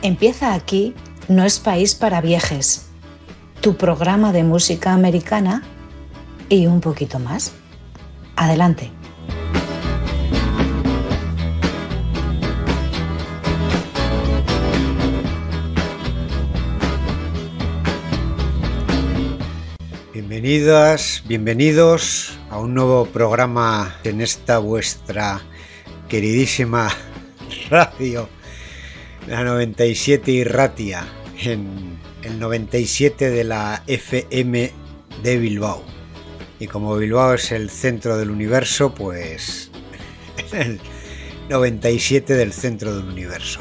Empieza aquí No es país para viejes, tu programa de música americana y un poquito más. Adelante. Bienvenidas, bienvenidos a un nuevo programa en esta vuestra queridísima radio, la 97 Irratia, en el 97 de la FM de Bilbao. Y como Bilbao es el centro del universo, pues el 97 del centro del universo.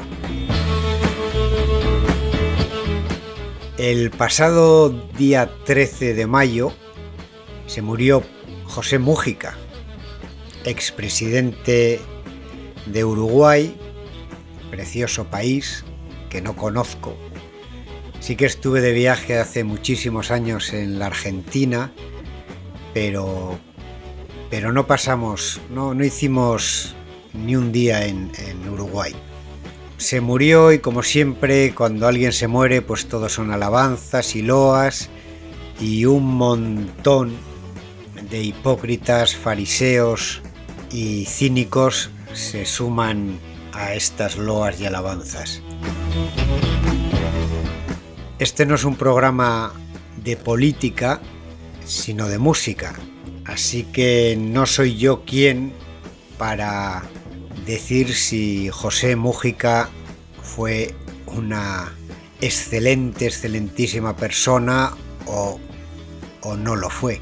El pasado día 13 de mayo se murió José Múgica, expresidente de Uruguay, precioso país que no conozco. Sí que estuve de viaje hace muchísimos años en la Argentina, pero no hicimos ni un día en Uruguay. Se murió y, como siempre, cuando alguien se muere, pues todos son alabanzas y loas, y un montón de hipócritas, fariseos y cínicos se suman a estas loas y alabanzas. Este no es un programa de política, sino de música, así que no soy yo quien para decir si José Múgica fue una excelentísima persona o no lo fue.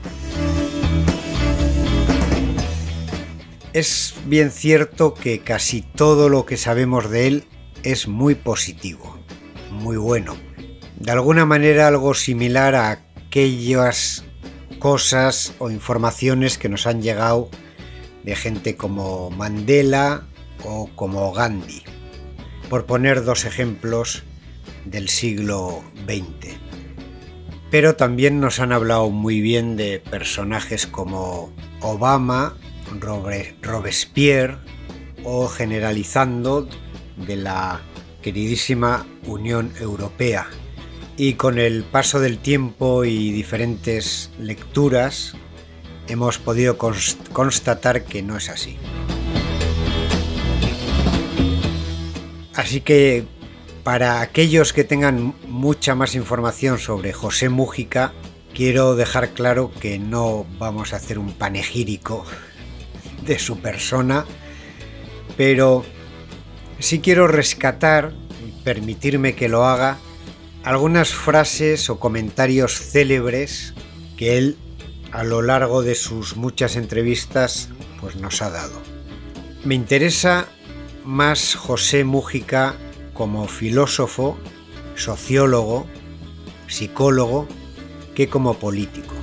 Es bien cierto que casi todo lo que sabemos de él es muy positivo, muy bueno. De alguna manera algo similar a aquellas cosas o informaciones que nos han llegado de gente como Mandela o como Gandhi, por poner dos ejemplos del siglo XX. Pero también nos han hablado muy bien de personajes como Obama, Robespierre o, generalizando, de la queridísima Unión Europea. Y con el paso del tiempo y diferentes lecturas hemos podido constatar que no es así. Así que, para aquellos que tengan mucha más información sobre José Múgica, quiero dejar claro que no vamos a hacer un panegírico de su persona, pero sí quiero rescatar, y permitirme que lo haga, algunas frases o comentarios célebres que él, a lo largo de sus muchas entrevistas, pues nos ha dado. Me interesa más José Múgica como filósofo, sociólogo, psicólogo, que como político.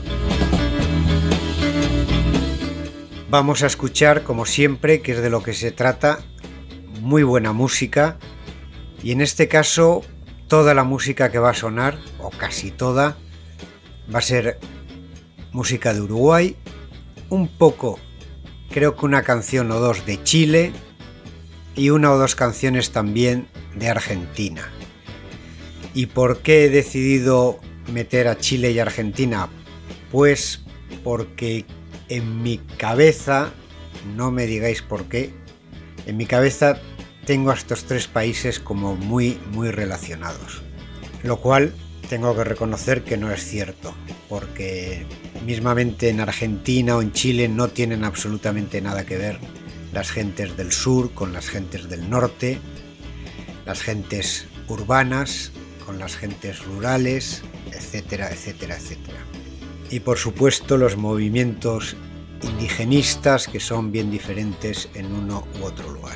Vamos a escuchar, como siempre, que es de lo que se trata, muy buena música, y en este caso toda la música que va a sonar, o casi toda, va a ser música de Uruguay, un poco, creo que una canción o dos de Chile, y una o dos canciones también de Argentina. ¿Y por qué he decidido meter a Chile y Argentina? Pues porque en mi cabeza, no me digáis por qué, en mi cabeza tengo a estos tres países como muy relacionados. Lo cual tengo que reconocer que no es cierto, porque mismamente en Argentina o en Chile no tienen absolutamente nada que ver las gentes del sur con las gentes del norte, las gentes urbanas con las gentes rurales, etcétera, etcétera, etcétera. Y por supuesto los movimientos indigenistas, que son bien diferentes en uno u otro lugar.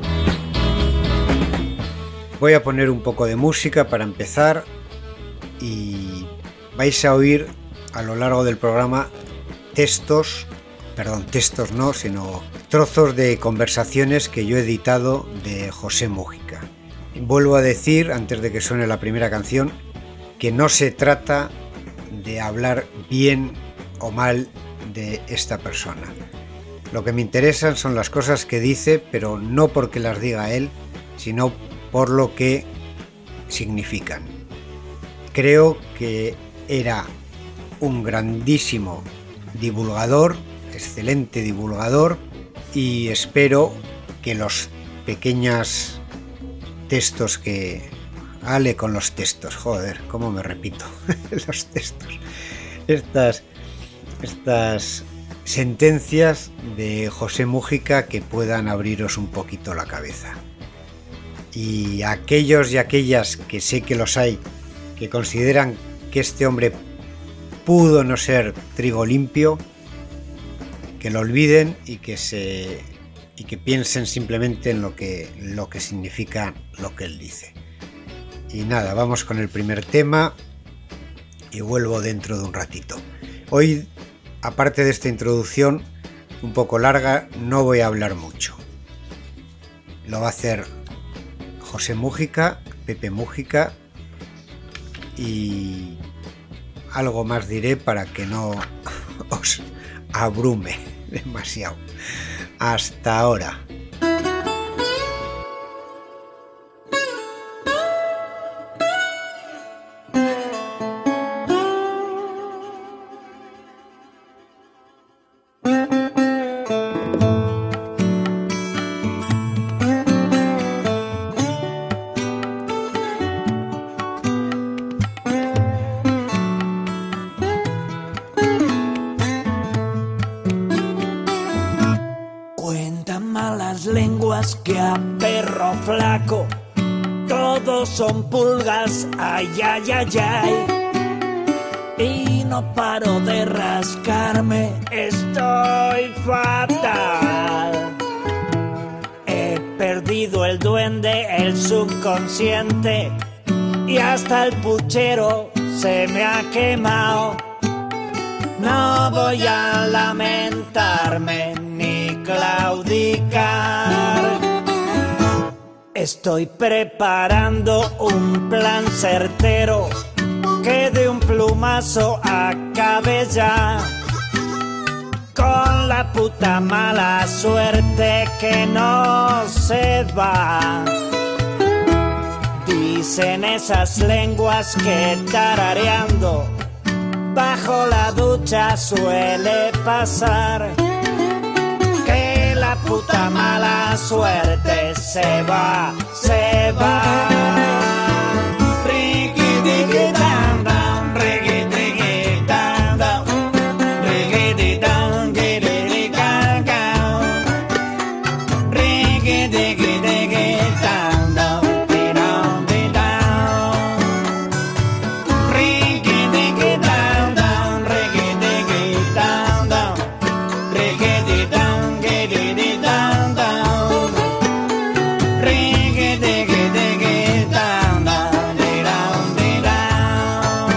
Voy a poner un poco de música para empezar y vais a oír a lo largo del programa textos no, sino trozos de conversaciones que yo he editado de José Múgica. Vuelvo a decir, antes de que suene la primera canción, que no se trata de hablar bien o mal de esta persona. Lo que me interesan son las cosas que dice, pero no porque las diga él, sino por lo que significan. Creo que era un grandísimo divulgador, excelente divulgador, y espero que los pequeños textos que... Ale con los textos, joder, cómo me repito, los textos. Estas sentencias de José Múgica que puedan abriros un poquito la cabeza. Y aquellos y aquellas, que sé que los hay, que consideran que este hombre pudo no ser trigo limpio, que lo olviden y que piensen simplemente en lo que significa lo que él dice. Y nada, vamos con el primer tema y vuelvo dentro de un ratito. Hoy, aparte de esta introducción un poco larga, no voy a hablar mucho. Lo va a hacer José Múgica, Pepe Múgica, y algo más diré para que no os abrume demasiado. Hasta ahora. Que a perro flaco todos son pulgas, ay, ay, ay, ay. Y no paro de rascarme, estoy fatal. He perdido el duende, el subconsciente, y hasta el puchero se me ha quemado. No voy a lamentarme ni claudicar. Estoy preparando un plan certero que de un plumazo acabe ya con la puta mala suerte que no se va. Dicen esas lenguas que tarareando bajo la ducha suele pasar, que la puta mala suerte se va, se va. Riqui, dam, dam, riqui, dam, dam, riqui, dam, giri, ga, ga. Riqui, dam, dam, di-dam, di-dam. Riqui, dam, dam, riqui, dam, dam. Riqui, dam, giri, dam, dam. Riqui, dam, dam, di-dam, di-dam.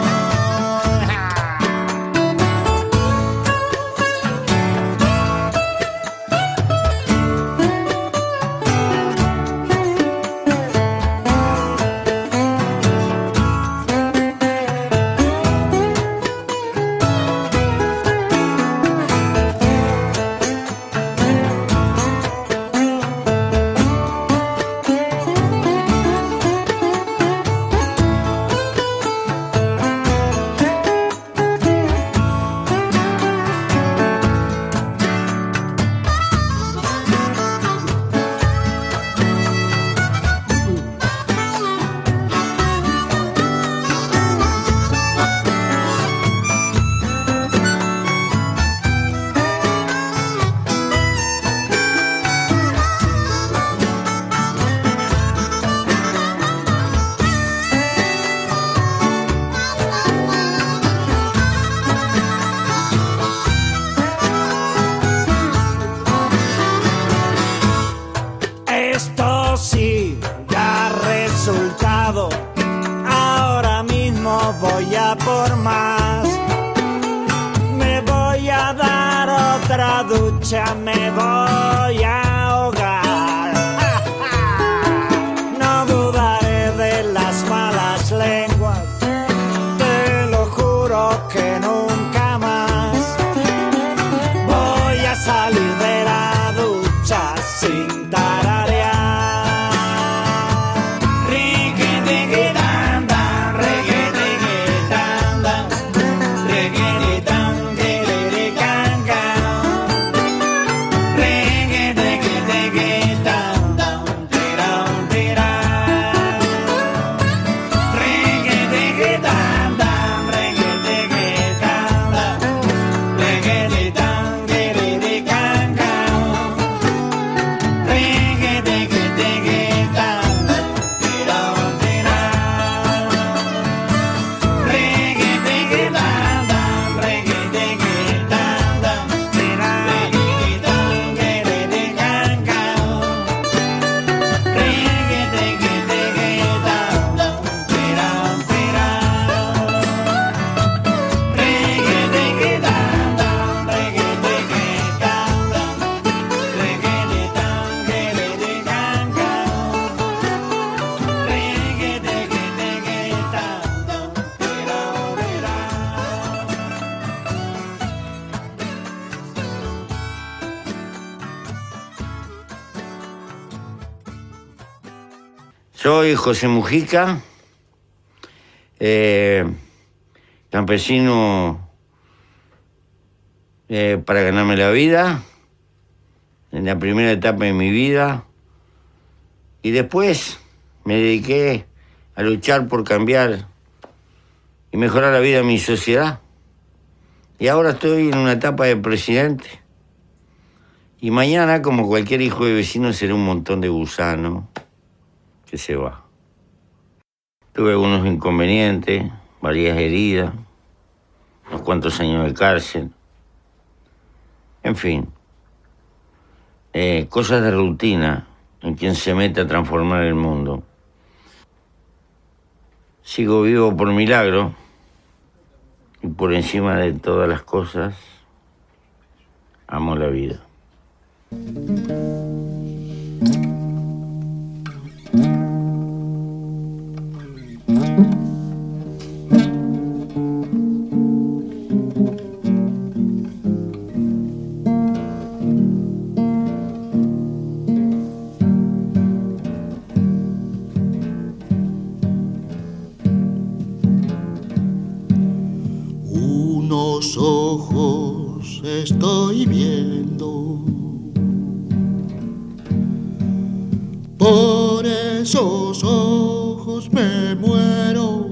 Esto sí da resultado. Ahora mismo voy a por más. Me voy a dar otra ducha, me voy a ahogar. No dudaré de las malas lenguas, te lo juro que nunca más voy a salir de la ducha sin tararear. Riqui, Soy José Mujica, campesino para ganarme la vida, en la primera etapa de mi vida, y después me dediqué a luchar por cambiar y mejorar la vida de mi sociedad. Y ahora estoy en una etapa de presidente. Y mañana, como cualquier hijo de vecino, será un montón de gusanos que se va. Tuve algunos inconvenientes, varias heridas, unos cuantos años de cárcel. En fin, cosas de rutina en quien se mete a transformar el mundo. Sigo vivo por milagro y por encima de todas las cosas, amo la vida. Unos ojos estoy viendo, por esos ojos me muero.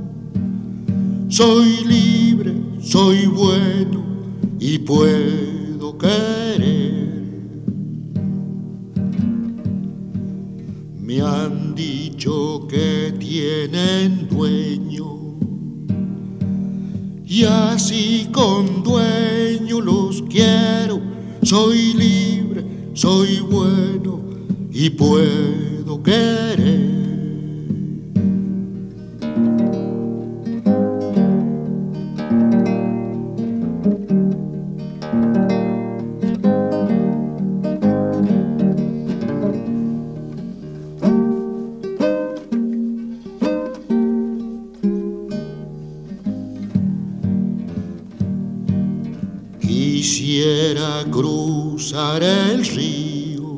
Soy libre, soy bueno y puedo querer. Me han dicho que tienen dueño, y así con dueño los quiero. Soy libre, soy bueno y puedo querer. Quisiera cruzar el río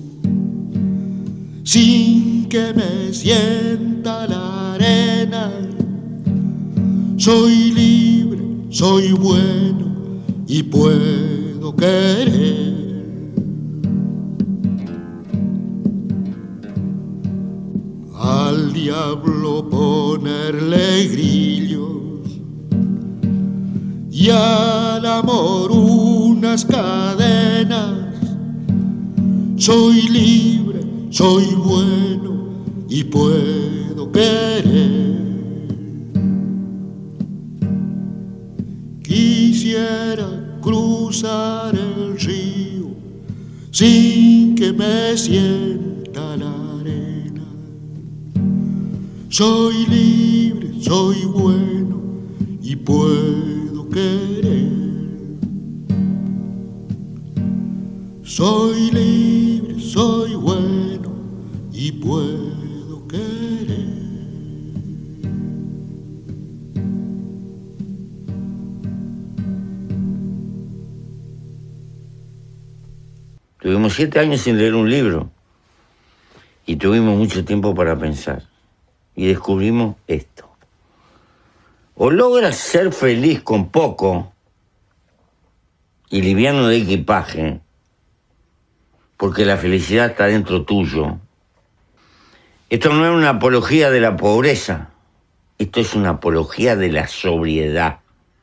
sin que me sienta la arena. Soy libre, soy bueno y puedo querer. Al diablo ponerle grillos y al amor unas cadenas. Soy libre, soy bueno y puedo querer. Quisiera cruzar el río sin que me sienta la arena. Soy libre, soy bueno y puedo querer. Soy libre, soy bueno y puedo querer. Tuvimos 7 años sin leer un libro y tuvimos mucho tiempo para pensar y descubrimos esto. O logras ser feliz con poco y liviano de equipaje, porque la felicidad está dentro tuyo. Esto no es una apología de la pobreza, esto es una apología de la sobriedad.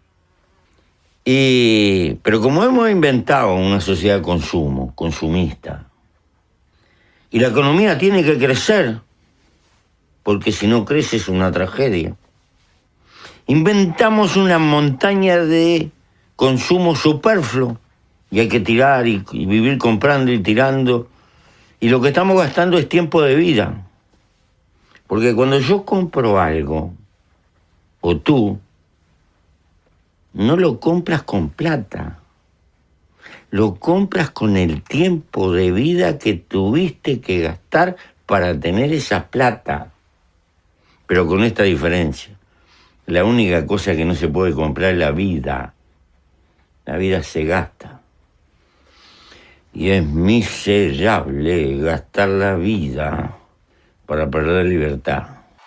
Pero como hemos inventado una sociedad de consumo, consumista, y la economía tiene que crecer, porque si no crece es una tragedia, inventamos una montaña de consumo superfluo, y hay que tirar y vivir comprando y tirando, y lo que estamos gastando es tiempo de vida. Porque cuando yo compro algo, o tú, no lo compras con plata, lo compras con el tiempo de vida que tuviste que gastar para tener esa plata. Pero con esta diferencia, la única cosa que no se puede comprar es la vida. La vida se gasta. Y es miserable gastar la vida para perder libertad.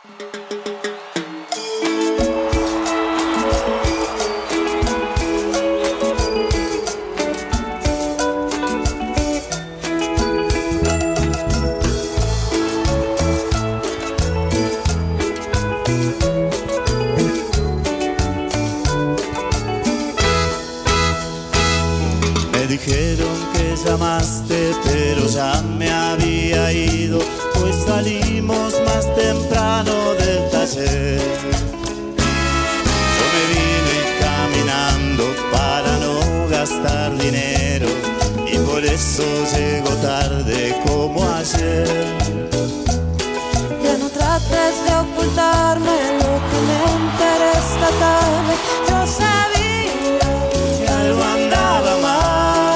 Dijeron que llamaste, pero ya me había ido, pues salimos más temprano del taller. Yo me vine caminando para no gastar dinero y por eso llego tarde como ayer. Ya no trates de ocultarme lo que me enteré esta tarde. Yo sabía que algo andaba mal.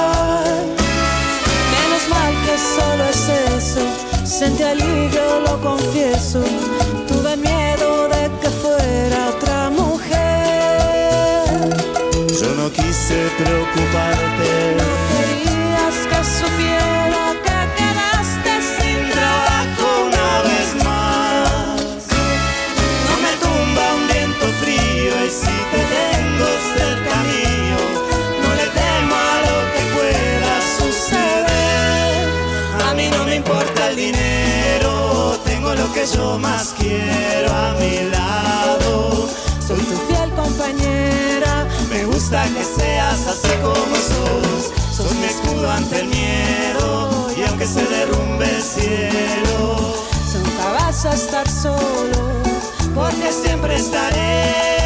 Solo es eso, sentí alivio, lo confieso. Tuve miedo de que fuera otra mujer. Yo no quise preocuparte. No querías que supiera que quedaste sin trabajo una vez más. No me tumba un viento frío y si te tengo cerca mío, no le temo a lo que pueda suceder. A mí no me importa el dinero, tengo lo que yo más quiero a mi lado. Soy tu fiel compañera, me gusta que seas así como sos mi escudo ante el miedo y aunque se derrumbe el cielo, nunca vas a estar solo, porque siempre estaré.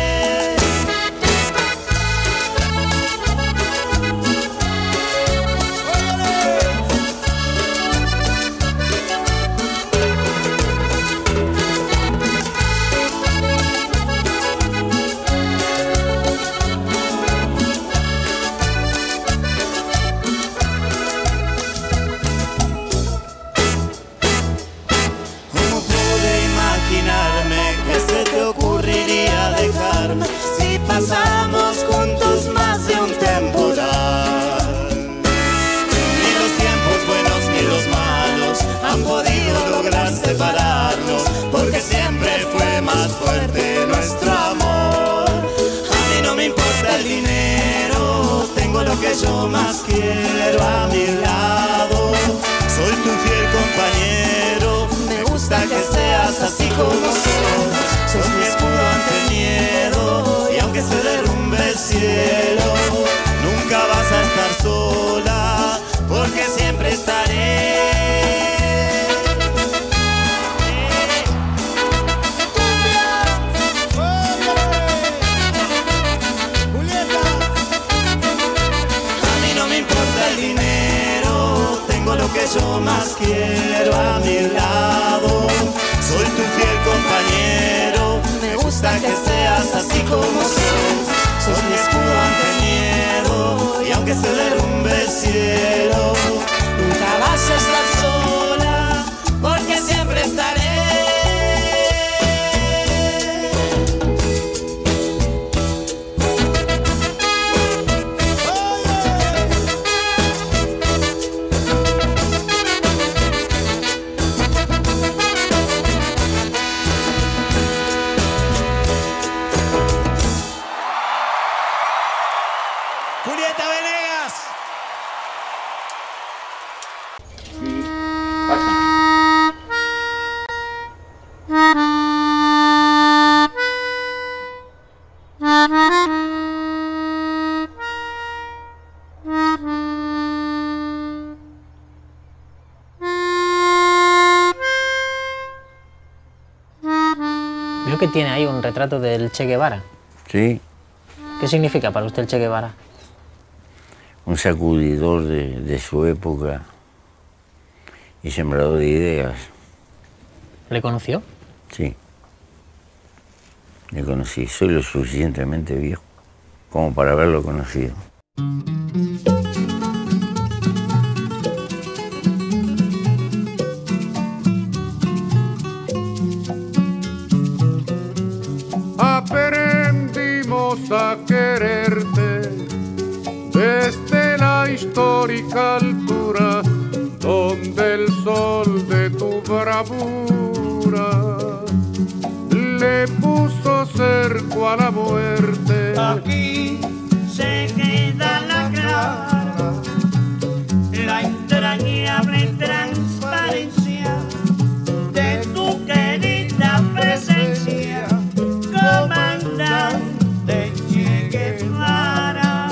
Si pasamos juntos más de un temporal, ni los tiempos buenos ni los malos han podido lograr separarnos, porque siempre fue más fuerte nuestro amor. A mí no me importa el dinero, tengo lo que yo más quiero a mi lado. Soy tu fiel compañero, me gusta que seas así como sos mi escudo ante el miedo y aunque se derrumbe el cielo, nunca vas a estar sola, porque siempre estaré. A mí no me importa el dinero, tengo lo que yo más quiero a mi lado. Soy tu fiel compañero, me gusta que seas así como sos mi escudo ante el miedo y aunque se derrumbe el cielo, nunca vas a estar sola, porque siempre estaré. Julieta Venegas. Veo que tiene ahí un retrato del Che Guevara. Sí. ¿Qué significa para usted el Che Guevara? Un sacudidor de su época y sembrador de ideas. ¿Le conoció? Sí. Le conocí. Soy lo suficientemente viejo como para haberlo conocido. Aprendimos a quererte desde la histórica altura donde el sol de tu bravura locura le puso cerco a la muerte. Aquí se queda la clara, la entrañable transparencia de tu querida presencia, comandante Che Guevara.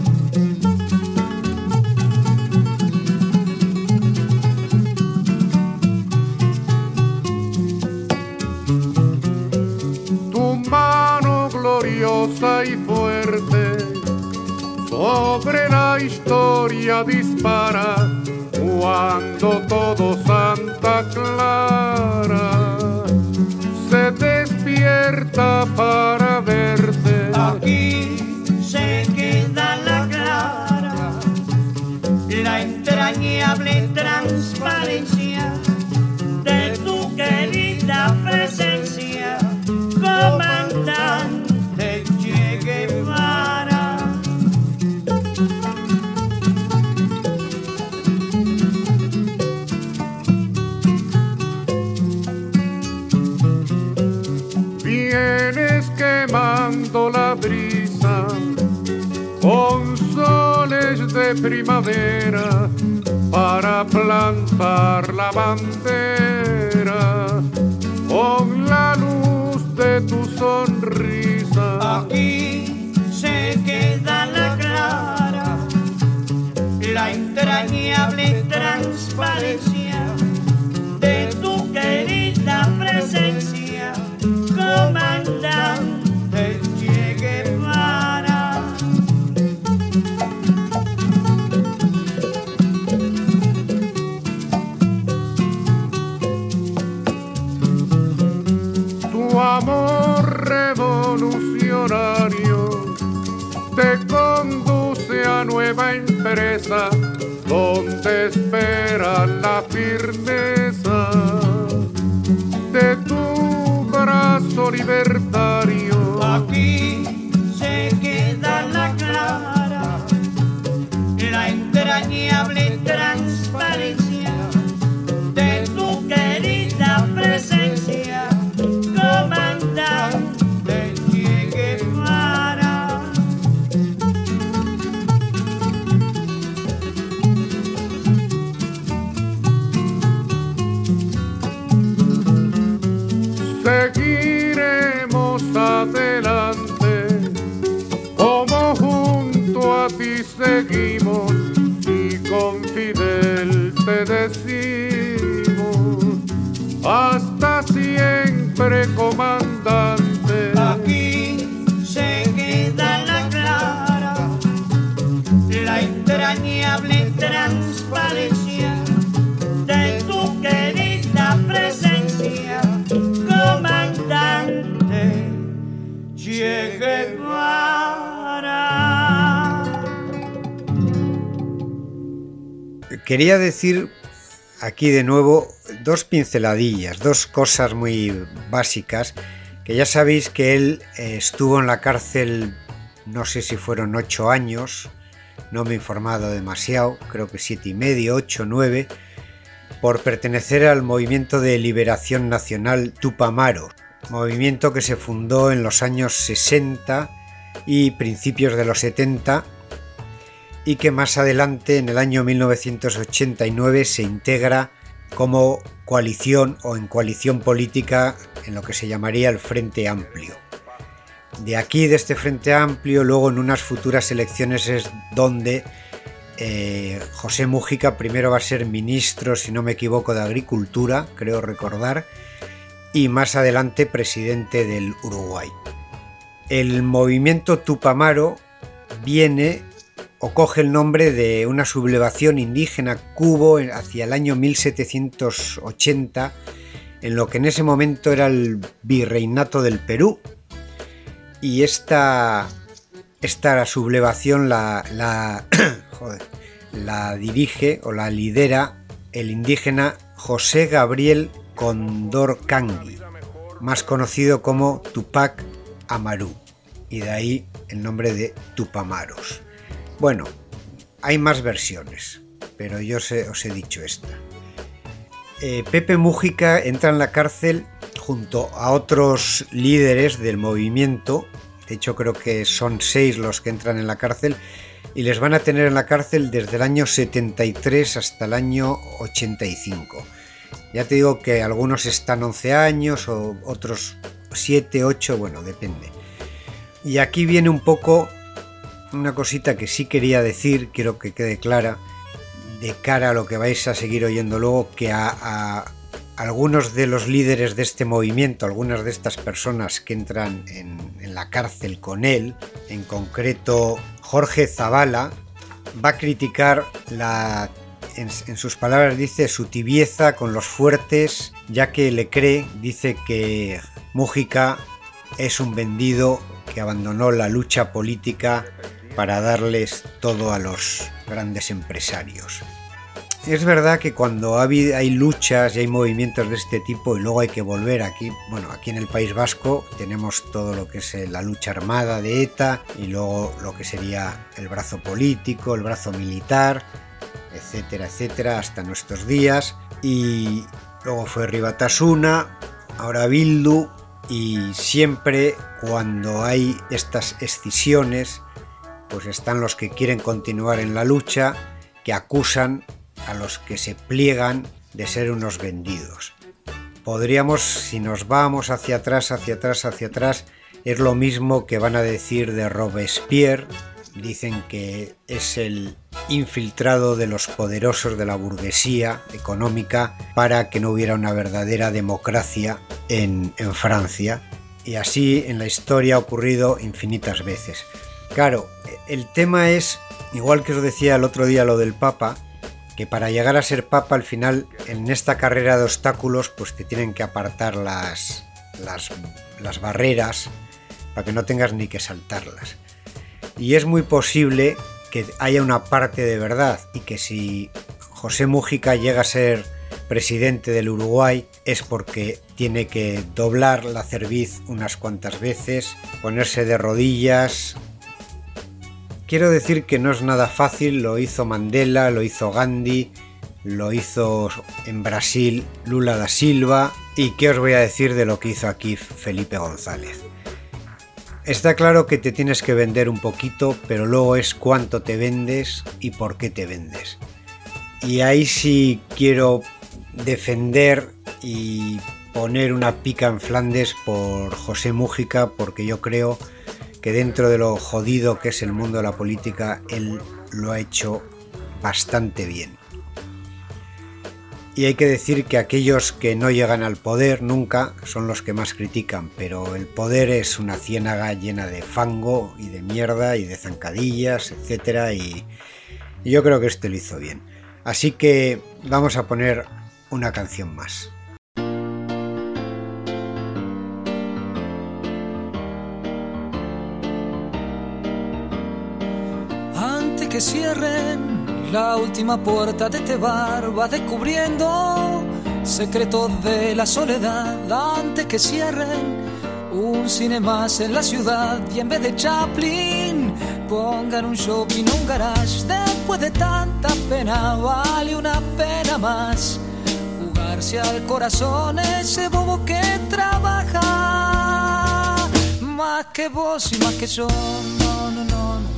Tu mano gloriosa y fuerte sobre la historia dispara, cuando todo Santa Clara se despierta para verte. Aquí se queda la clara, la entrañable transparencia de tu querida presencia, comandante Che Guevara. Vienes quemando la brisa con soles de primavera para plantar la bandera con la luz de tu sonrisa. Aquí se queda la clara, la entrañable transparencia de tu querida presencia, comandante Che Guevara. Tu amor revolucionario te conduce a nueva empresa donde espera la firmeza de tu brazo libertario. Aquí se queda la clara, la entrañable transparencia de tu querida presencia, comandante Che Guevara. Seguiremos adelante, como junto a ti seguimos, y con Fidel te decimos, hasta siempre, comandante. Aquí se queda la clara, la entrañable transparencia de tu querida presencia, comandante Che Guevara. Quería decir aquí de nuevo dos pinceladillas, dos cosas muy básicas, que ya sabéis que él estuvo en la cárcel, no sé si fueron 8 años, no me he informado demasiado, creo que 7 y medio, 8, 9, por pertenecer al movimiento de liberación nacional Tupamaros, movimiento que se fundó en los años 60 y principios de los 70, y que más adelante, en el año 1989, se integra como coalición o en coalición política en lo que se llamaría el Frente Amplio. De aquí, de este Frente Amplio, luego en unas futuras elecciones es donde José Mújica primero va a ser ministro, si no me equivoco, de Agricultura, creo recordar, y más adelante presidente del Uruguay. El movimiento Tupamaro viene o coge el nombre de una sublevación indígena que hubo hacia el año 1780 en lo que en ese momento era el virreinato del Perú, y esta sublevación la dirige o la lidera el indígena José Gabriel Condorcanqui, más conocido como Tupac Amaru, y de ahí el nombre de Tupamaros. Bueno, hay más versiones, pero yo os he dicho esta. Pepe Mújica entra en la cárcel junto a otros líderes del movimiento. De hecho, creo que son 6 los que entran en la cárcel y les van a tener en la cárcel desde el año 73 hasta el año 85. Ya te digo que algunos están 11 años o otros 7, 8, bueno, depende. Y aquí viene un poco una cosita que sí quería decir, quiero que quede clara, de cara a lo que vais a seguir oyendo luego, que a algunos de los líderes de este movimiento, algunas de estas personas que entran en la cárcel con él, en concreto Jorge Zavala, va a criticar en sus palabras dice, su tibieza con los fuertes, ya que le cree, dice que Mújica es un vendido que abandonó la lucha política para darles todo a los grandes empresarios. Es verdad que cuando hay luchas y hay movimientos de este tipo y luego hay que volver aquí, bueno, aquí en el País Vasco tenemos todo lo que es la lucha armada de ETA y luego lo que sería el brazo político, el brazo militar, etcétera, etcétera, hasta nuestros días. Y luego fue Herri Batasuna, ahora Bildu, y siempre cuando hay estas escisiones, pues están los que quieren continuar en la lucha, que acusan a los que se pliegan de ser unos vendidos. Podríamos, si nos vamos hacia atrás, es lo mismo que van a decir de Robespierre. Dicen que es el infiltrado de los poderosos de la burguesía económica para que no hubiera una verdadera democracia en Francia. Y así en la historia ha ocurrido infinitas veces. Claro, el tema es, igual que os decía el otro día lo del Papa, que para llegar a ser Papa al final en esta carrera de obstáculos pues te tienen que apartar las barreras para que no tengas ni que saltarlas. Y es muy posible que haya una parte de verdad y que si José Mújica llega a ser presidente del Uruguay es porque tiene que doblar la cerviz unas cuantas veces, ponerse de rodillas. Quiero decir que no es nada fácil, lo hizo Mandela, lo hizo Gandhi, lo hizo en Brasil Lula da Silva, y qué os voy a decir de lo que hizo aquí Felipe González. Está claro que te tienes que vender un poquito, pero luego es cuánto te vendes y por qué te vendes. Y ahí sí quiero defender y poner una pica en Flandes por José Mújica, porque yo creo que dentro de lo jodido que es el mundo de la política, él lo ha hecho bastante bien. Y hay que decir que aquellos que no llegan al poder nunca son los que más critican, pero el poder es una ciénaga llena de fango y de mierda y de zancadillas, etcétera, y yo creo que este lo hizo bien. Así que vamos a poner una canción más. Antes que cierren la última puerta de este bar, va descubriendo secretos de la soledad. Antes que cierren un cine más en la ciudad y en vez de Chaplin pongan un shopping o un garage. Después de tanta pena vale una pena más jugarse al corazón ese bobo que trabaja más que vos y más que yo. No, no, no, no.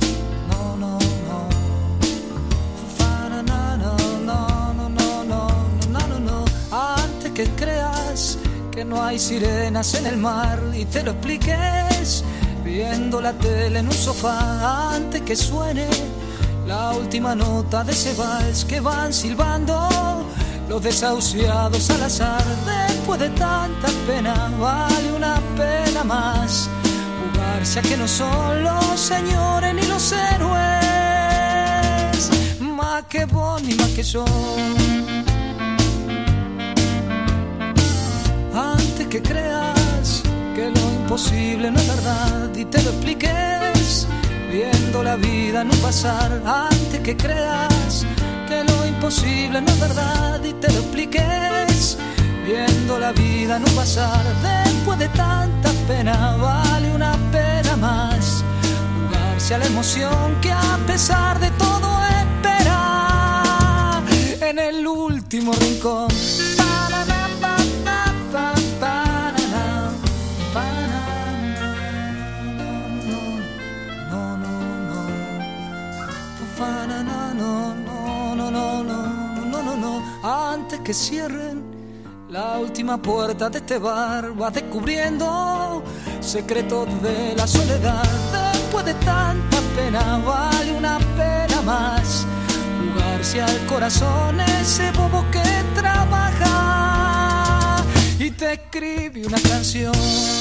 Que creas que no hay sirenas en el mar y te lo expliques viendo la tele en un sofá. Antes que suene la última nota de ese vals que van silbando los desahuciados al azar. Después de tanta pena vale una pena más jugarse a que no son los señores ni los héroes más que vos ni más que yo. Antes que creas que lo imposible no es verdad y te lo expliques viendo la vida no pasar. Antes que creas que lo imposible no es verdad y te lo expliques viendo la vida no pasar. Después de tanta pena vale una pena más jugarse a la emoción que a pesar de todo espera en el último rincón. no, no, no, no, no, no, no, no. Antes que cierren la última puerta de este bar, vas descubriendo secretos de la soledad. Después de tanta pena vale una pena más jugarse al corazón, ese bobo que trabaja y te escribe una canción.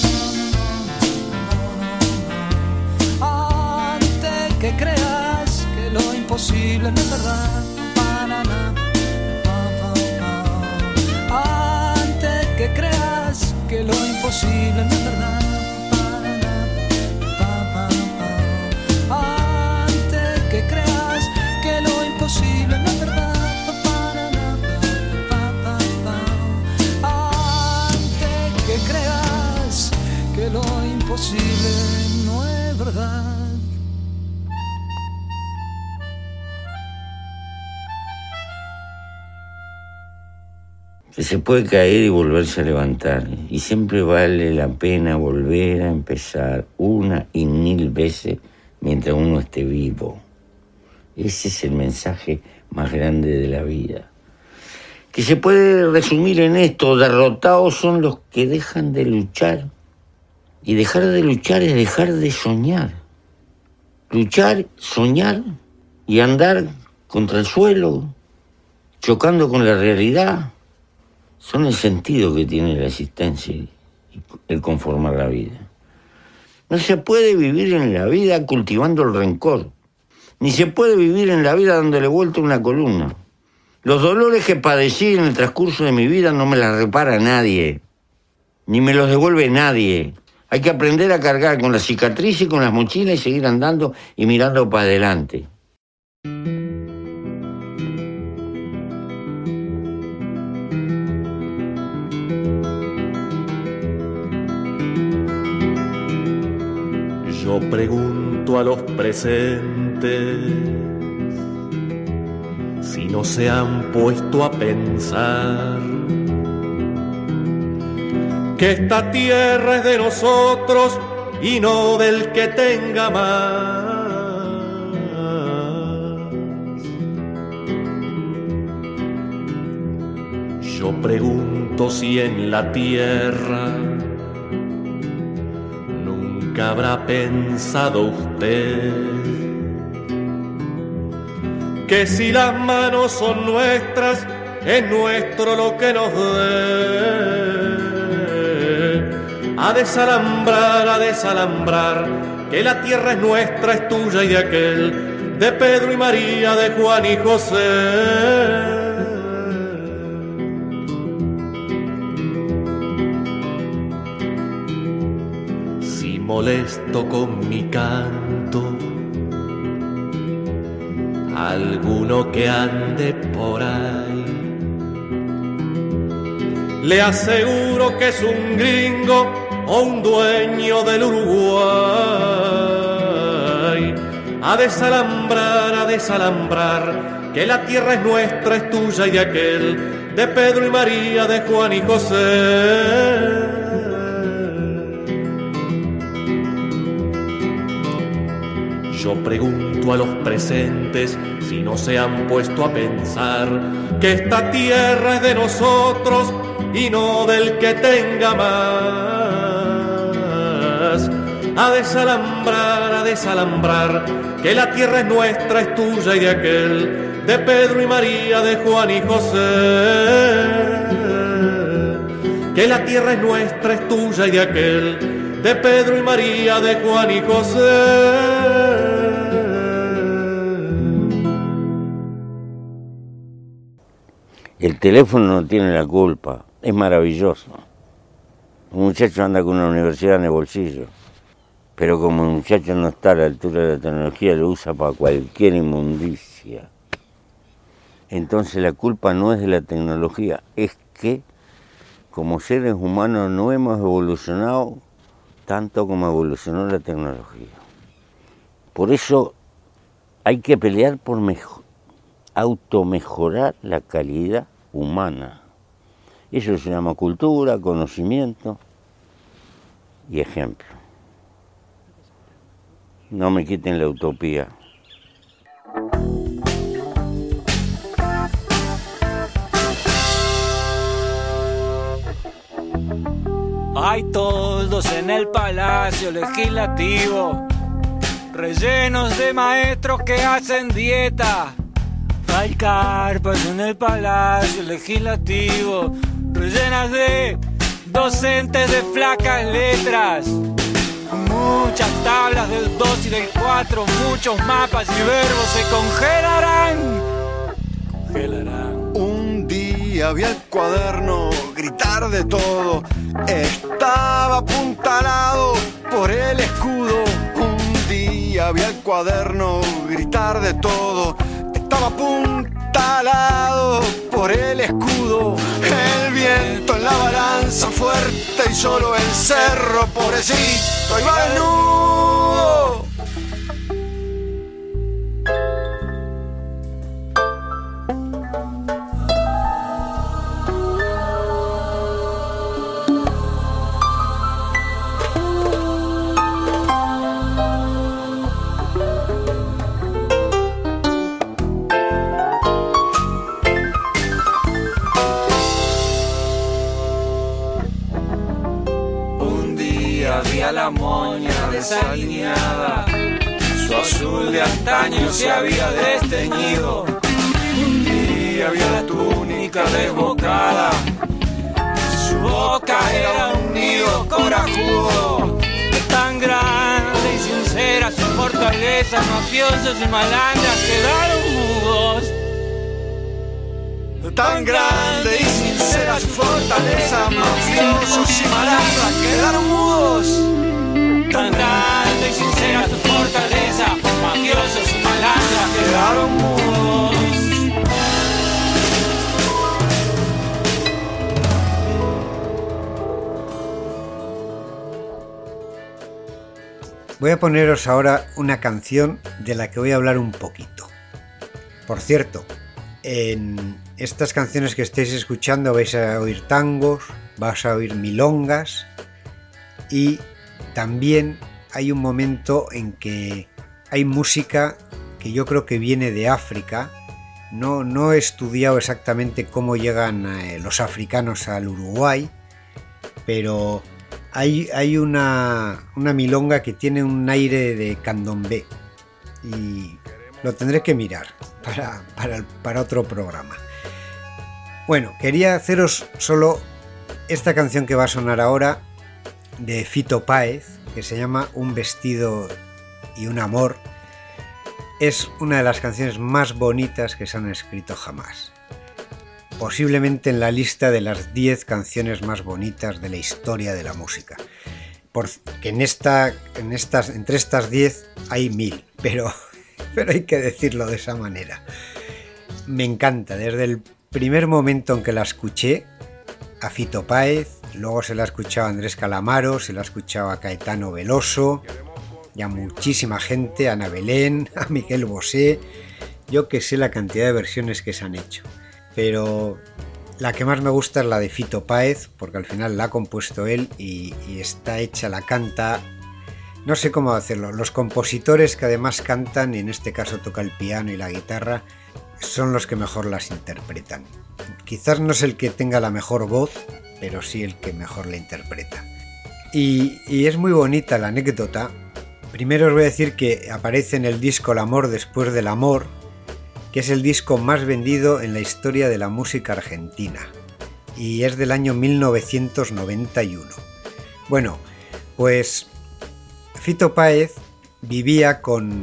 Antes que creas que lo imposible no es verdad. Antes que creas que lo imposible no es verdad. Antes que creas que lo imposible no es verdad. Antes que creas que lo imposible no es verdad. Que se puede caer y volverse a levantar, y siempre vale la pena volver a empezar una y mil veces mientras uno esté vivo. Ese es el mensaje más grande de la vida, que se puede resumir en esto: derrotados son los que dejan de luchar, y dejar de luchar es dejar de soñar. Luchar, soñar y andar contra el suelo, chocando con la realidad, son el sentido que tiene la existencia y el conformar la vida. No se puede vivir en la vida cultivando el rencor, ni se puede vivir en la vida dándole vuelta una columna. Los dolores que padecí en el transcurso de mi vida no me los repara nadie, ni me los devuelve nadie. Hay que aprender a cargar con las cicatrices y con las mochilas y seguir andando y mirando para adelante. Yo pregunto a los presentes si no se han puesto a pensar que esta tierra es de nosotros y no del que tenga más. Yo pregunto si en la tierra nunca habrá pensado usted que si las manos son nuestras, es nuestro lo que nos dé. A desalambrar, que la tierra es nuestra, es tuya y de aquel, de Pedro y María, de Juan y José. Si molesto con mi canto alguno que ande por ahí, le aseguro que es un gringo o un dueño del Uruguay. A desalambrar, que la tierra es nuestra, es tuya y de aquel, de Pedro y María, de Juan y José. Yo pregunto a los presentes si no se han puesto a pensar que esta tierra es de nosotros y no del que tenga más. A desalambrar, que la tierra es nuestra, es tuya y de aquel, de Pedro y María, de Juan y José. Que la tierra es nuestra, es tuya y de aquel, de Pedro y María, de Juan y José. El teléfono no tiene la culpa, es maravilloso. Un muchacho anda con una universidad en el bolsillo, pero como el muchacho no está a la altura de la tecnología, lo usa para cualquier inmundicia. Entonces la culpa no es de la tecnología, es que como seres humanos no hemos evolucionado tanto como evolucionó la tecnología. Por eso hay que pelear por automejorar la calidad humana. Eso se llama cultura, conocimiento y ejemplo. No me quiten la utopía. Hay toldos en el Palacio Legislativo, rellenos de maestros que hacen dieta. Hay carpas en el Palacio Legislativo, rellenas de docentes de flacas letras. Muchas tablas del 2 y del 4, muchos mapas y verbos se congelarán. Un día vi al cuaderno gritar de todo, estaba apuntalado por el escudo. Un día vi al cuaderno gritar de todo, estaba apuntalado por el escudo. El viento en la balanza fuerte y solo el cerro pobrecito iba desnudo. La moña desalineada, su azul de antaño se había desteñido. Un día había la túnica desbocada, su boca era un nido corajudo. Tan grande y sincera su fortaleza, mafiosos y malandras quedaron mudos. Tan grande y sincera su fortaleza, mafiosos y malandras quedaron mudos. Tan grande y sincera su fortaleza, mafiosos y malandras quedaron mudos. Voy a poneros ahora una canción de la que voy a hablar un poquito. Por cierto, en estas canciones que estáis escuchando vais a oír tangos, vais a oír milongas y también hay un momento en que hay música que yo creo que viene de África. No he estudiado exactamente cómo llegan los africanos al Uruguay, pero hay una milonga que tiene un aire de candombe y lo tendré que mirar para otro programa. Bueno, quería haceros solo esta canción que va a sonar ahora de Fito Páez, que se llama Un vestido y un amor. Es una de las canciones más bonitas que se han escrito jamás. Posiblemente en la lista de las 10 canciones más bonitas de la historia de la música. Porque entre estas 10 hay 1000, pero hay que decirlo de esa manera. Me encanta, desde el primer momento en que la escuché a Fito Páez, luego se la ha escuchado a Andrés Calamaro, se la ha escuchado a Caetano Veloso y a muchísima gente, a Ana Belén, a Miguel Bosé, yo que sé la cantidad de versiones que se han hecho. Pero la que más me gusta es la de Fito Páez, porque al final la ha compuesto él y está hecha, la canta, no sé cómo hacerlo. Los compositores que además cantan, y en este caso toca el piano y la guitarra, son los que mejor las interpretan. Quizás no es el que tenga la mejor voz, pero sí el que mejor la interpreta. Y es muy bonita la anécdota. Primero os voy a decir que aparece en el disco El amor después del amor, que es el disco más vendido en la historia de la música argentina, y es del año 1991. Bueno, pues Fito Páez vivía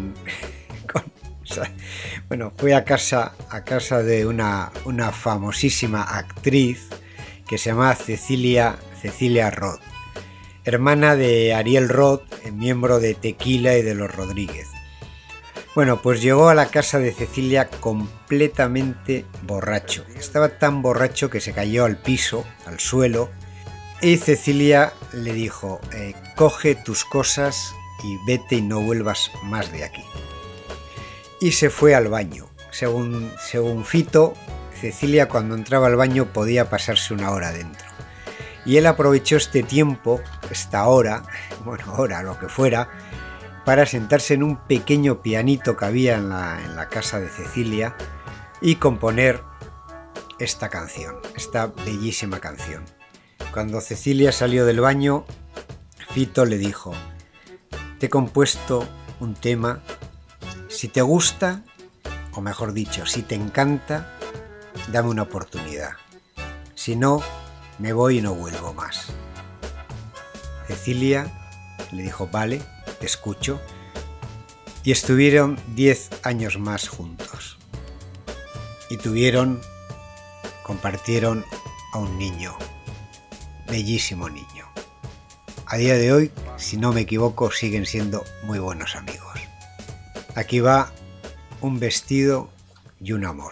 fue a casa de una famosísima actriz que se llamaba Cecilia Roth, hermana de Ariel Roth, miembro de Tequila y de Los Rodríguez. Bueno, pues llegó a la casa de Cecilia completamente borracho. Estaba tan borracho que se cayó al piso, al suelo, y Cecilia le dijo: coge tus cosas y vete y no vuelvas más de aquí. Y se fue al baño. Según Fito, Cecilia cuando entraba al baño podía pasarse una hora dentro. Y él aprovechó este tiempo, esta hora, lo que fuera, para sentarse en un pequeño pianito que había en la casa de Cecilia y componer esta canción, esta bellísima canción. Cuando Cecilia salió del baño, Fito le dijo: te he compuesto un tema, si te gusta, o mejor dicho, si te encanta, dame una oportunidad. Si no, me voy y no vuelvo más. Cecilia le dijo: vale, te escucho. Y estuvieron 10 años más juntos. Y compartieron a un niño, bellísimo niño. A día de hoy, si no me equivoco, siguen siendo muy buenos amigos. Aquí va un vestido y un amor.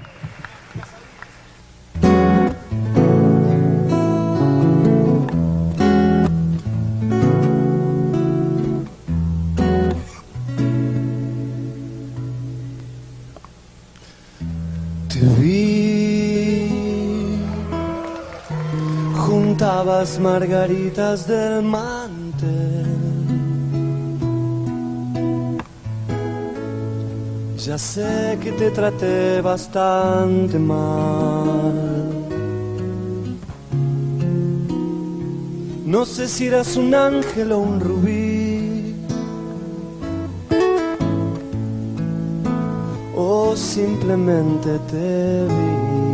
Te vi, juntabas margaritas del mantel. Ya sé que te traté bastante mal. No sé si eras un ángel o un rubí, o simplemente te vi.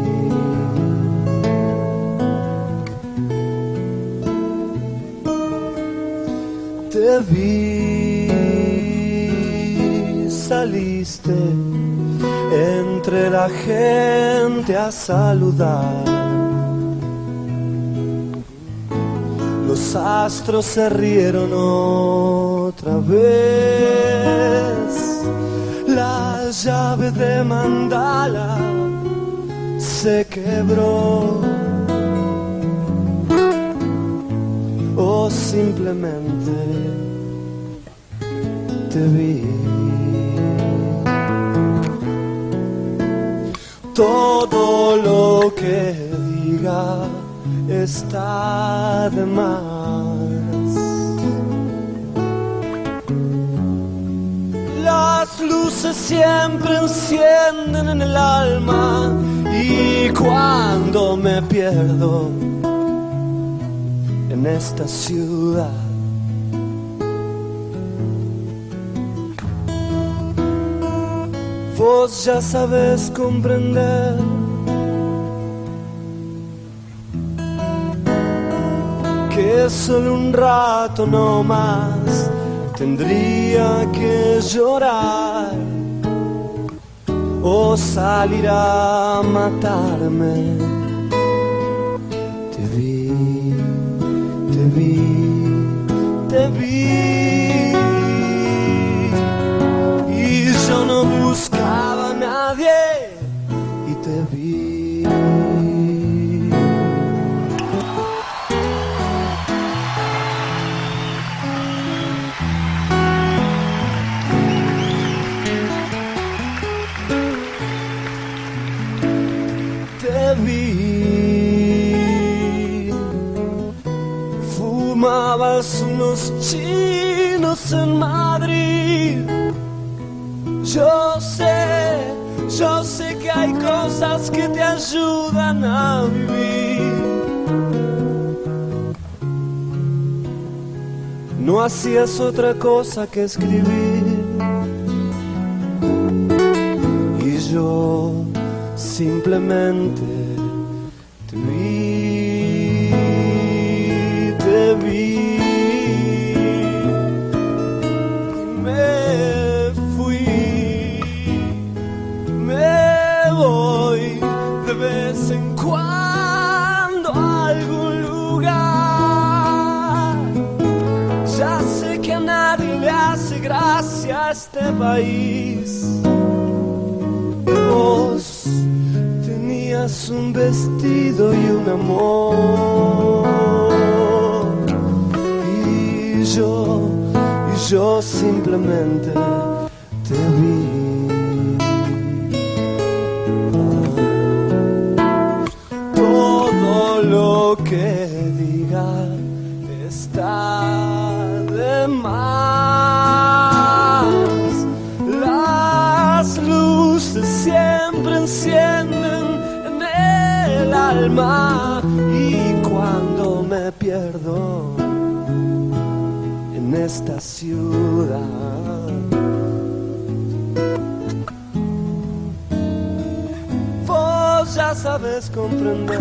Te vi, saliste entre la gente a saludar. Los astros se rieron otra vez. La llave de mandala se quebró, o simplemente te vi. Todo lo que diga está de más. Las luces siempre encienden en el alma, y cuando me pierdo en esta ciudad, vos ya sabes comprender que solo un rato no más tendría que llorar o salir a matarme. Te vi, te vi, te vi, y yo no buscaba a nadie y te vi. Te vi, fumabas unos chinos en Madrid. Yo sé que hay cosas que te ayudan a vivir. No hacías otra cosa que escribir, y yo simplemente te vi, te vi, y me fui, me voy de vez en cuando a algún lugar. Ya sé que a nadie le hace gracia a este país. Vos tenías un vestido y un amor, y yo simplemente te vi. Todo lo que diga está de más. Las luces siempre encienden en el alma, y cuando cuando me pierdo en esta ciudad. Vos ya sabes comprender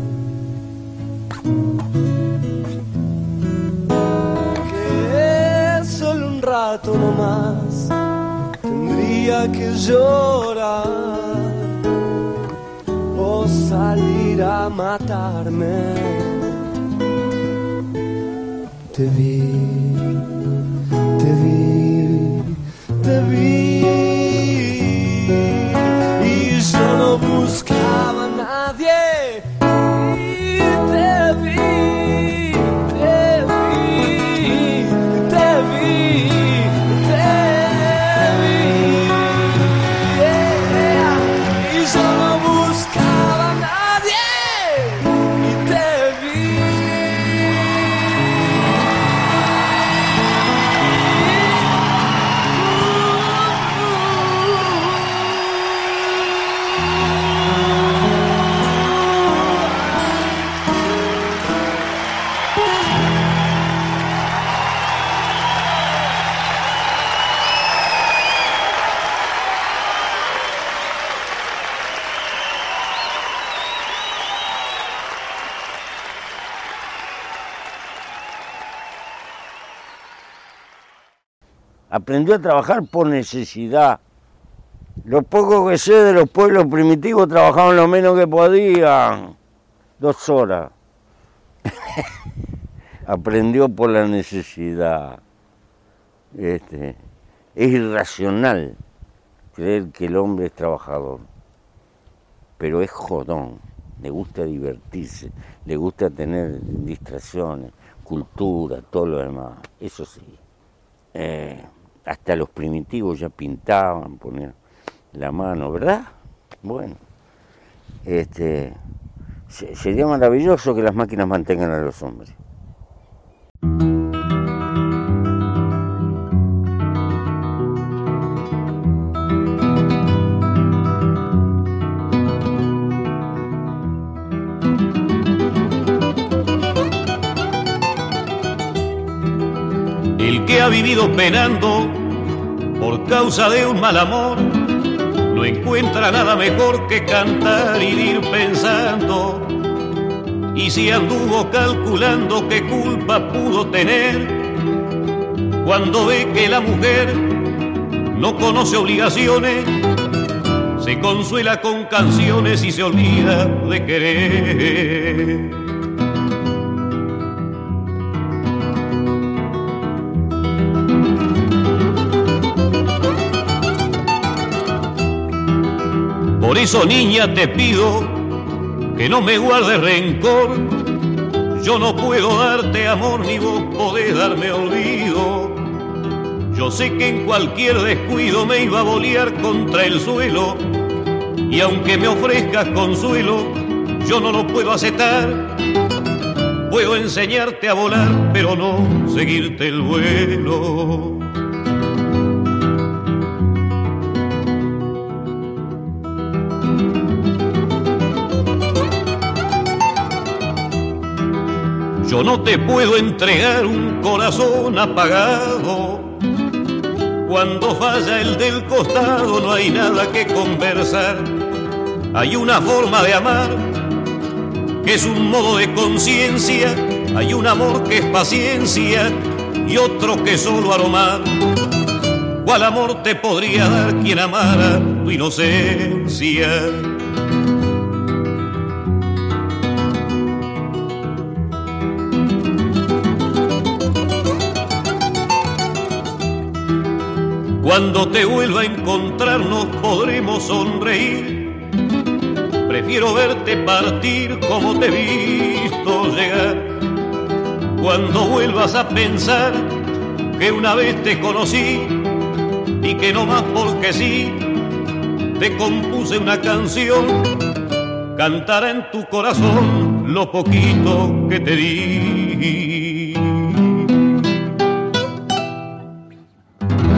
que es solo un rato nomás, tendría que llorar o salir a matarme. Te vi, te vi, te vi, y yo no buscaba a nadie. Y te vi, te vi, te vi, te vi, yeah. Y yo no buscaba a nadie. Y te vi. Aprendió a trabajar por necesidad. Los pocos que sé de los pueblos primitivos trabajaban lo menos que podían. 2 horas. Aprendió por la necesidad. Es irracional creer que el hombre es trabajador, pero es jodón. Le gusta divertirse, le gusta tener distracciones, cultura, todo lo demás. Eso sí. Hasta los primitivos ya pintaban, ponían la mano, ¿verdad? Bueno, sería maravilloso que las máquinas mantengan a los hombres. El que ha vivido penando por causa de un mal amor no encuentra nada mejor que cantar y ir pensando. Y si anduvo calculando qué culpa pudo tener cuando ve que la mujer no conoce obligaciones, se consuela con canciones y se olvida de querer. Por eso, niña, te pido que no me guardes rencor. Yo no puedo darte amor, ni vos podés darme olvido. Yo sé que en cualquier descuido me iba a bolear contra el suelo, y aunque me ofrezcas consuelo, yo no lo puedo aceptar. Puedo enseñarte a volar, pero no seguirte el vuelo. Yo no te puedo entregar un corazón apagado. Cuando falla el del costado no hay nada que conversar. Hay una forma de amar que es un modo de conciencia. Hay un amor que es paciencia y otro que es solo aromar. ¿Cuál amor te podría dar quien amara tu inocencia? Cuando te vuelva a encontrar nos podremos sonreír. Prefiero verte partir como te he visto llegar. Cuando vuelvas a pensar que una vez te conocí y que no más porque sí, te compuse una canción. Cantará en tu corazón lo poquito que te di.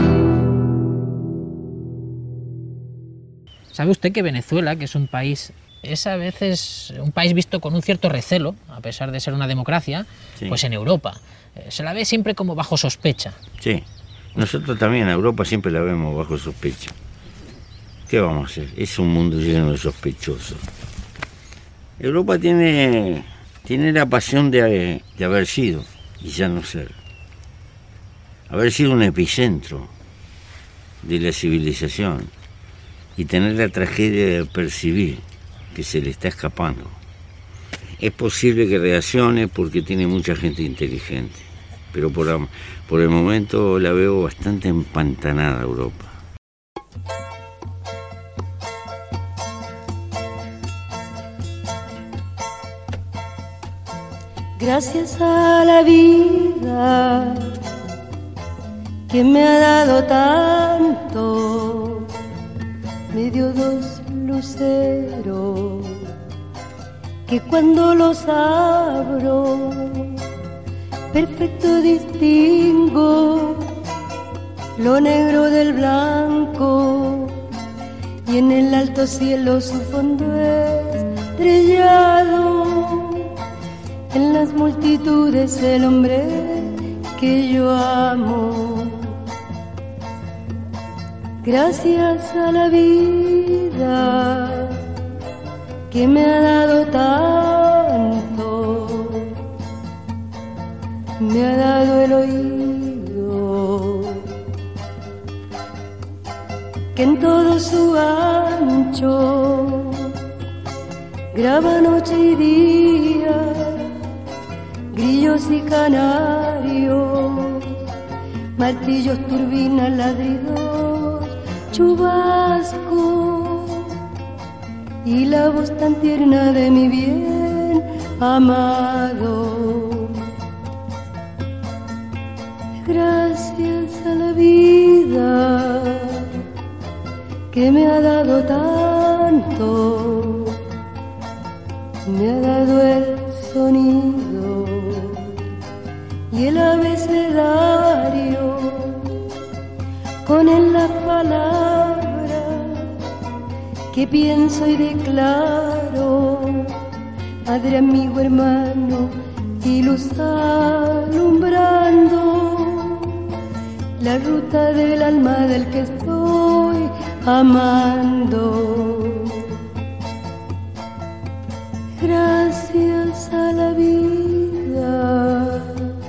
¿Sabe usted que Venezuela, que es un país es a veces un país visto con un cierto recelo, a pesar de ser una democracia, sí. Pues en Europa. Se la ve siempre como bajo sospecha. Sí, nosotros también a Europa siempre la vemos bajo sospecha. ¿Qué vamos a hacer? Es un mundo lleno de sospechosos. Europa tiene la pasión de haber sido y ya no ser. Haber sido un epicentro de la civilización y tener la tragedia de percibir que se le está escapando. Es posible que reaccione porque tiene mucha gente inteligente, pero por el momento la veo bastante empantanada Europa. Gracias a la vida que me ha dado tanto, me dio 2 luceros que cuando los abro perfecto distingo lo negro del blanco, y en el alto cielo su fondo estrellado, en las multitudes el hombre que yo amo. Gracias a la vida que me ha dado tanto, me ha dado el oído que en todo su ancho graba noche y día, grillos y canarios, martillos, turbinas, ladridos, chubasco y la voz tan tierna de mi bien amado. Gracias a la vida que me ha dado tanto, me ha dado el sonido y el abecedario, con él las palabras que pienso y declaro, padre, amigo, hermano y luz alumbrando la ruta del alma del que estoy amando. Gracias a la vida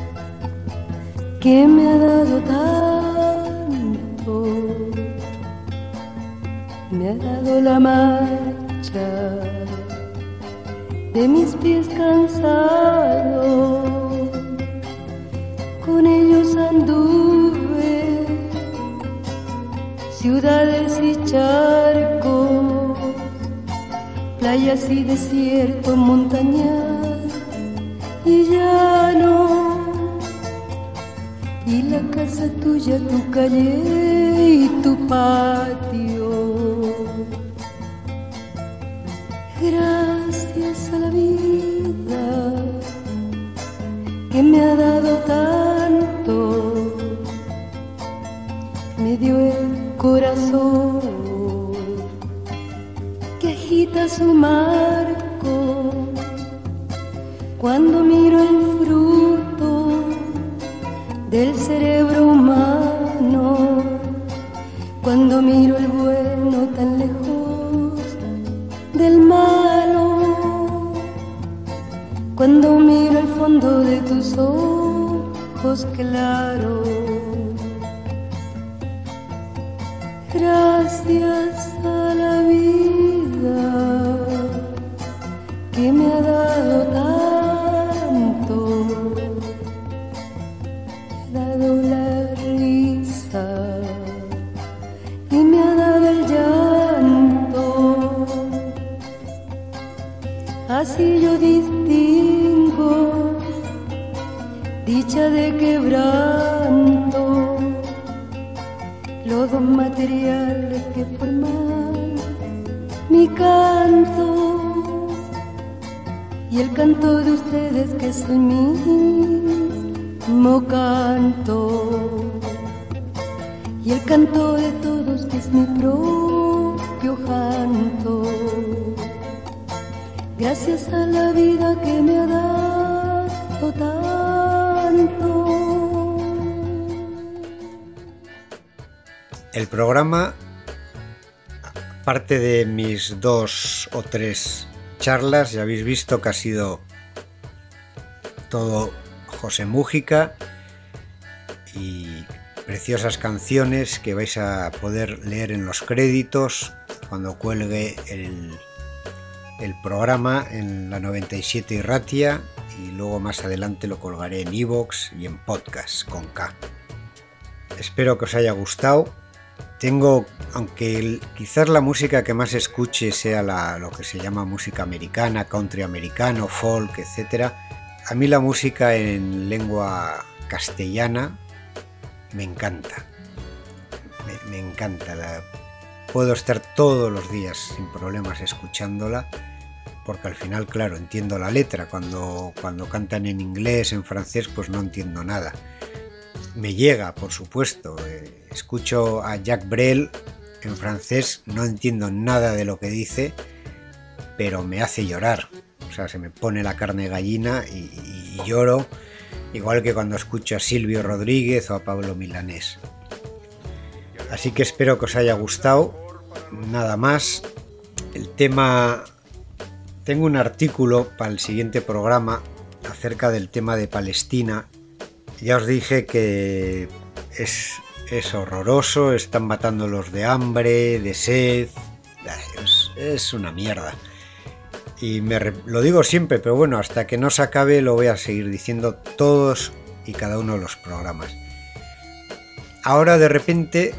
que me ha dado tanto, me ha dado la marcha de mis pies cansados, con ellos anduve ciudades y charcos, playas y desiertos, montañas y llano, y la casa tuya, tu calle y tu patio. Gracias a la vida que me ha dado tanto, me dio el corazón que agita su marco cuando miro el fruto del cerebro humano, cuando miro el bueno tan lejos del malo, cuando miro el fondo de tus ojos claros. Gracias a la vida que me ha dado tanto, me ha dado la risa y me ha dado el llanto. Así yo distingo dicha de quebranto, los dos materiales que forman mi canto y el canto de ustedes que es el mismo canto, y el canto de todos que es mi propio canto. gracias a la vida que me ha dado tanto. El programa, aparte de mis 2 o 3 charlas, ya habéis visto que ha sido todo José Múgica y preciosas canciones que vais a poder leer en los créditos cuando cuelgue el programa en la 97 Irratia, y luego más adelante lo colgaré en iVoox y en podcast con K. Espero que os haya gustado. Aunque quizás la música que más escuche sea lo que se llama música americana, country americano, folk, etc., a mí la música en lengua castellana me encanta. Me encanta. Puedo estar todos los días sin problemas escuchándola, porque al final, claro, entiendo la letra. Cuando cantan en inglés, en francés, pues no entiendo nada. Me llega, por supuesto. Escucho a Jacques Brel en francés, no entiendo nada de lo que dice, pero me hace llorar. O sea, se me pone la carne gallina y lloro, igual que cuando escucho a Silvio Rodríguez o a Pablo Milanés. Así que espero que os haya gustado. Nada más. El tema... Tengo un artículo para el siguiente programa acerca del tema de Palestina. Ya os dije que es horroroso, están matándolos de hambre, de sed, es una mierda. Y lo digo siempre, pero bueno, hasta que no se acabe lo voy a seguir diciendo todos y cada uno de los programas. Ahora de repente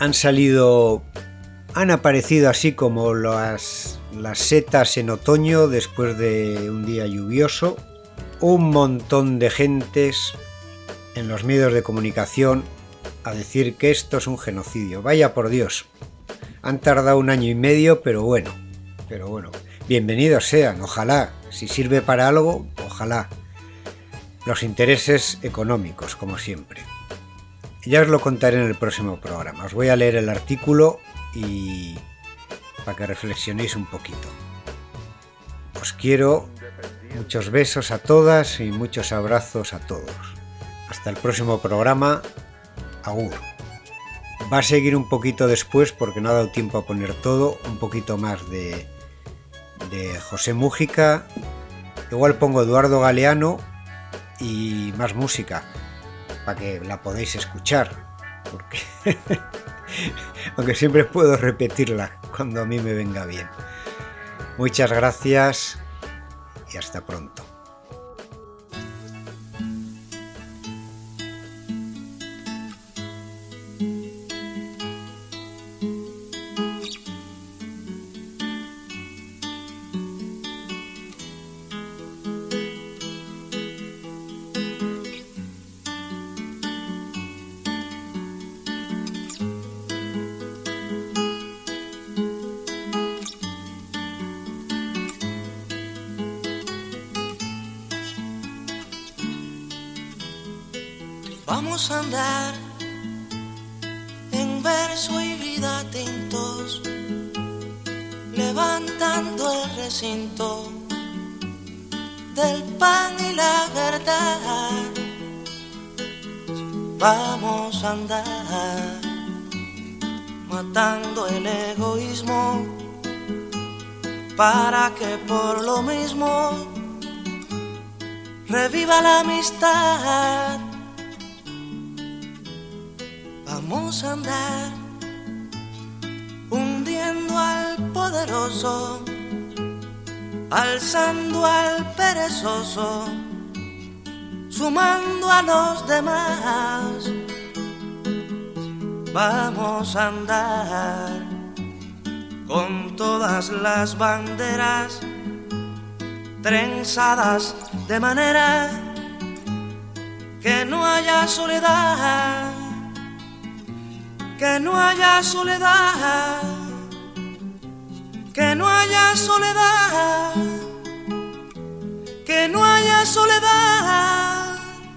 han aparecido así como las setas en otoño después de un día lluvioso, un montón de gentes en los medios de comunicación a decir que esto es un genocidio. Vaya por Dios, han tardado 1 año y medio, pero bueno, bienvenidos sean, ojalá, si sirve para algo, ojalá. Los intereses económicos, como siempre. Ya os lo contaré en el próximo programa. Os voy a leer el artículo y para que reflexionéis un poquito. Os quiero, muchos besos a todas y muchos abrazos a todos. Hasta el próximo programa. Agur. Va a seguir un poquito después porque no ha dado tiempo a poner todo, un poquito más de José Múgica, igual pongo Eduardo Galeano y más música para que la podáis escuchar, porque aunque siempre puedo repetirla cuando a mí me venga bien. Muchas gracias y hasta pronto. Vamos a andar en verso y vida tintos, levantando el recinto del pan y la verdad. Vamos a andar matando el egoísmo para que por lo mismo reviva la amistad. Vamos a andar hundiendo al poderoso, alzando al perezoso, sumando a los demás. Vamos a andar con todas las banderas trenzadas de manera que no haya soledad. Que no haya soledad, que no haya soledad, que no haya soledad.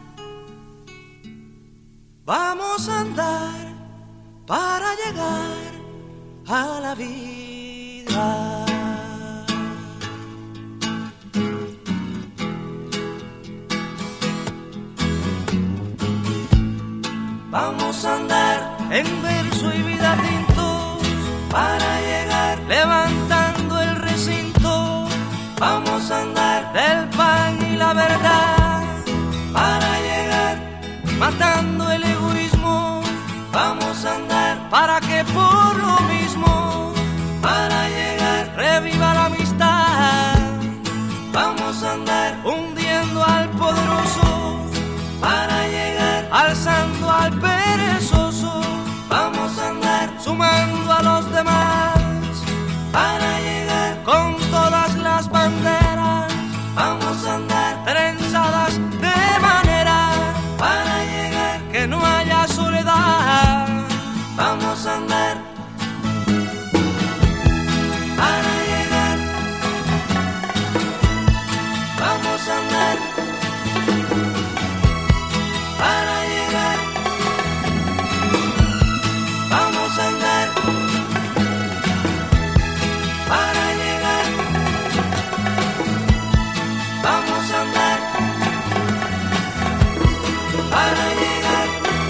Vamos a andar para llegar a la vida. para llegar levantando el recinto. Vamos a andar del pan y la verdad para llegar matando el egoísmo. Vamos a andar para que por lo mismo, para llegar reviva la amistad. Vamos a andar hundiendo al poderoso para llegar alzando al perezoso. Vamos a andar sumando a los demás para llegar con todas las banderas. Vamos a andar trenzadas de manera para llegar que no haya soledad. Vamos a andar para llegar. Vamos a andar para llegar. Vamos a andar para llegar. Vamos a andar para llegar.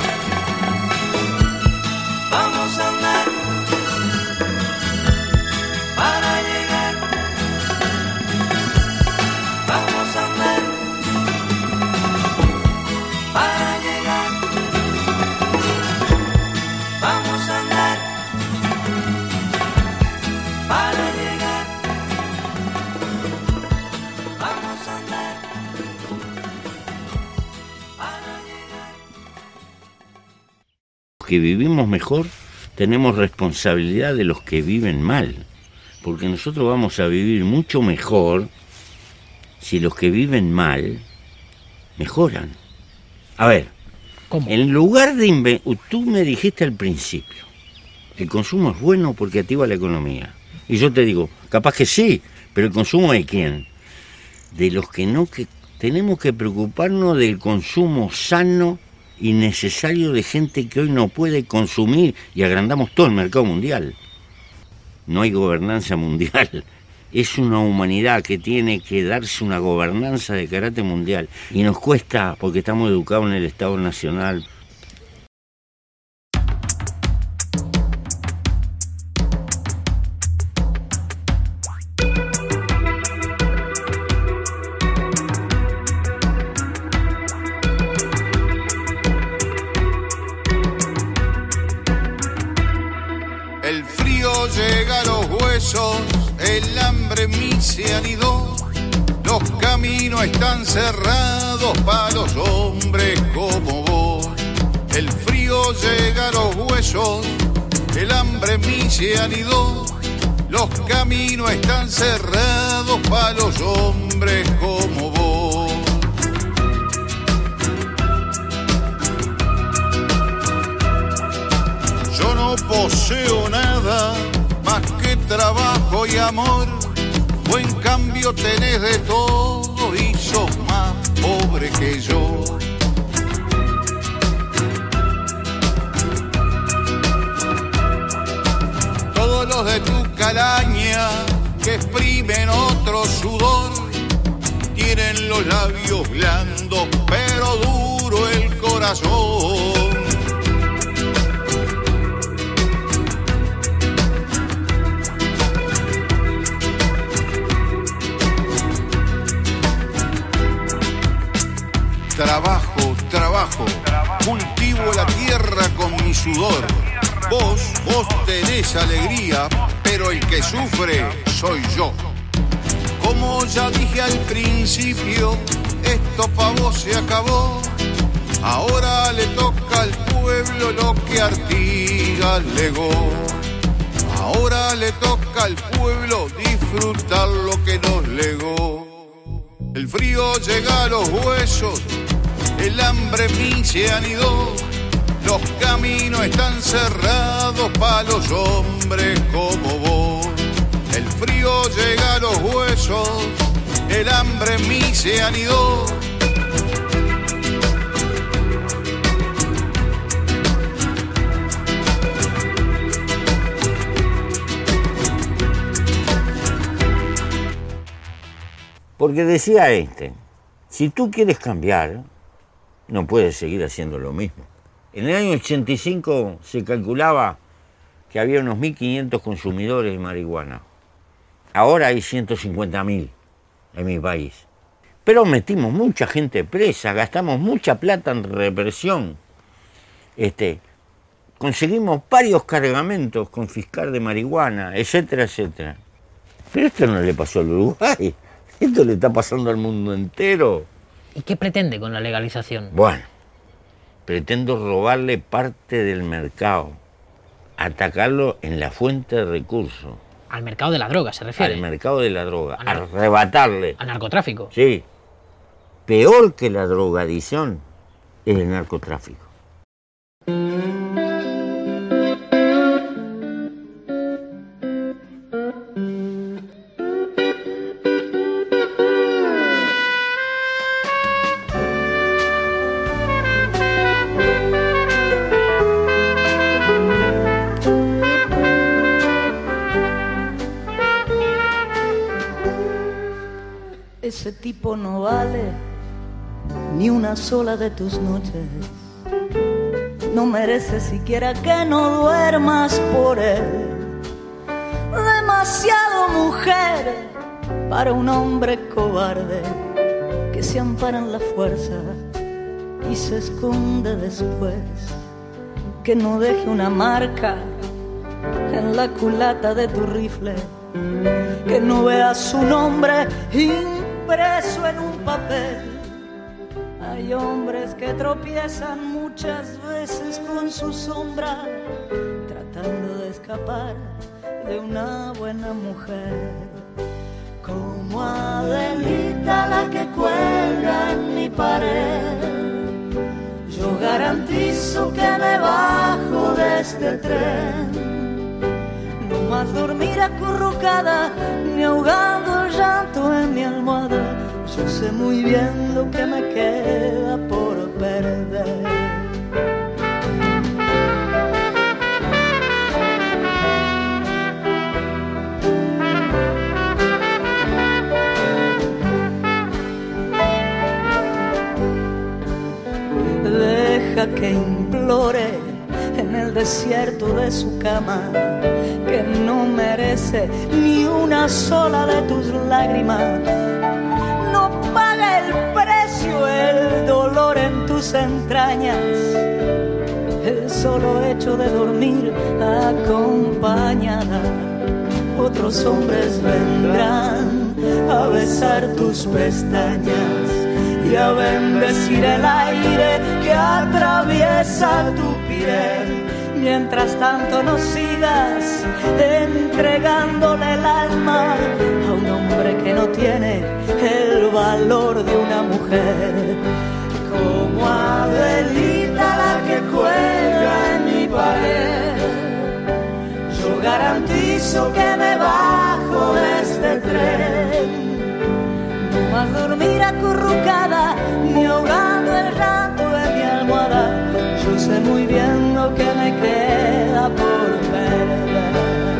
Vamos a andar para llegar. Vamos a andar para llegar. Vamos a andar para llegar. Vamos a andar para llegar. Los que vivimos mejor tenemos responsabilidad de los que viven mal, porque nosotros vamos a vivir mucho mejor si los que viven mal mejoran. A ver, ¿cómo? En lugar de tú me dijiste al principio, el consumo es bueno porque activa la economía. Y yo te digo, capaz que sí, pero ¿el consumo de quién? De los que no, que tenemos que preocuparnos del consumo sano y necesario de gente que hoy no puede consumir, y agrandamos todo el mercado mundial. No hay gobernanza mundial. Es una humanidad que tiene que darse una gobernanza de carácter mundial. Y nos cuesta porque estamos educados en el Estado Nacional. El frío llega a los huesos, el hambre en mí se anidó. Los caminos están cerrados para los hombres como vos. El frío llega a los huesos, el hambre en mí se anidó. Los caminos están cerrados para los hombres como vos. Yo no poseo nada más que trabajo y amor. O en cambio tenés de todo y sos más pobre que yo. Todos los de tu calaña que exprimen otro sudor tienen los labios blandos pero duro el corazón. Trabajo, trabajo, cultivo la tierra con mi sudor. Vos tenés alegría, pero el que sufre soy yo. Como ya dije al principio, esto pa' vos se acabó. Ahora le toca al pueblo lo que Artigas legó. Ahora le toca al pueblo disfrutar lo que nos legó. El frío llega a los huesos, el hambre en mí se anidó. Los caminos están cerrados para los hombres como vos. El frío llega a los huesos, el hambre en mí se anidó. Porque decía si tú quieres cambiar, no puedes seguir haciendo lo mismo. En el año 85 se calculaba que había unos 1.500 consumidores de marihuana. Ahora hay 150.000 en mi país. Pero metimos mucha gente presa, gastamos mucha plata en represión. Conseguimos varios cargamentos con fiscal de marihuana, etcétera, etcétera. Pero esto no le pasó al Uruguay, esto le está pasando al mundo entero. ¿Y qué pretende con la legalización? Bueno, pretendo robarle parte del mercado, atacarlo en la fuente de recursos. ¿Al mercado de la droga se refiere? Al mercado de la droga, arrebatarle. ¿Al narcotráfico? Sí. Peor que la drogadicción es el narcotráfico. Ese tipo no vale ni una sola de tus noches. No merece siquiera que no duermas por él. Demasiado mujer para un hombre cobarde que se ampara en la fuerza y se esconde después. Que no deje una marca en la culata de tu rifle. Que no veas su nombre impreso en un papel. Hay hombres que tropiezan muchas veces con su sombra, tratando de escapar de una buena mujer. Como Adelita la que cuelga en mi pared, yo garantizo que me bajo de este tren. No más dormir acurrucada, ni ahogando el llanto en mi almohada. Yo sé muy bien lo que me queda por perder. Deja que implore en el desierto de su cama, que no merece ni una sola de tus lágrimas. No paga el precio el dolor en tus entrañas, el solo hecho de dormir acompañada. Otros hombres vendrán a besar tus pestañas y a bendecir el aire que atraviesa tu piel. Mientras tanto no sigas entregándole el alma a un hombre que no tiene el valor de una mujer. Como Adelita la que cuelga en mi pared, yo garantizo que me bajo de este tren. No más dormir acurrucada, ni ahogando el llanto en mi almohada. Yo sé muy bien lo que me queda por perder.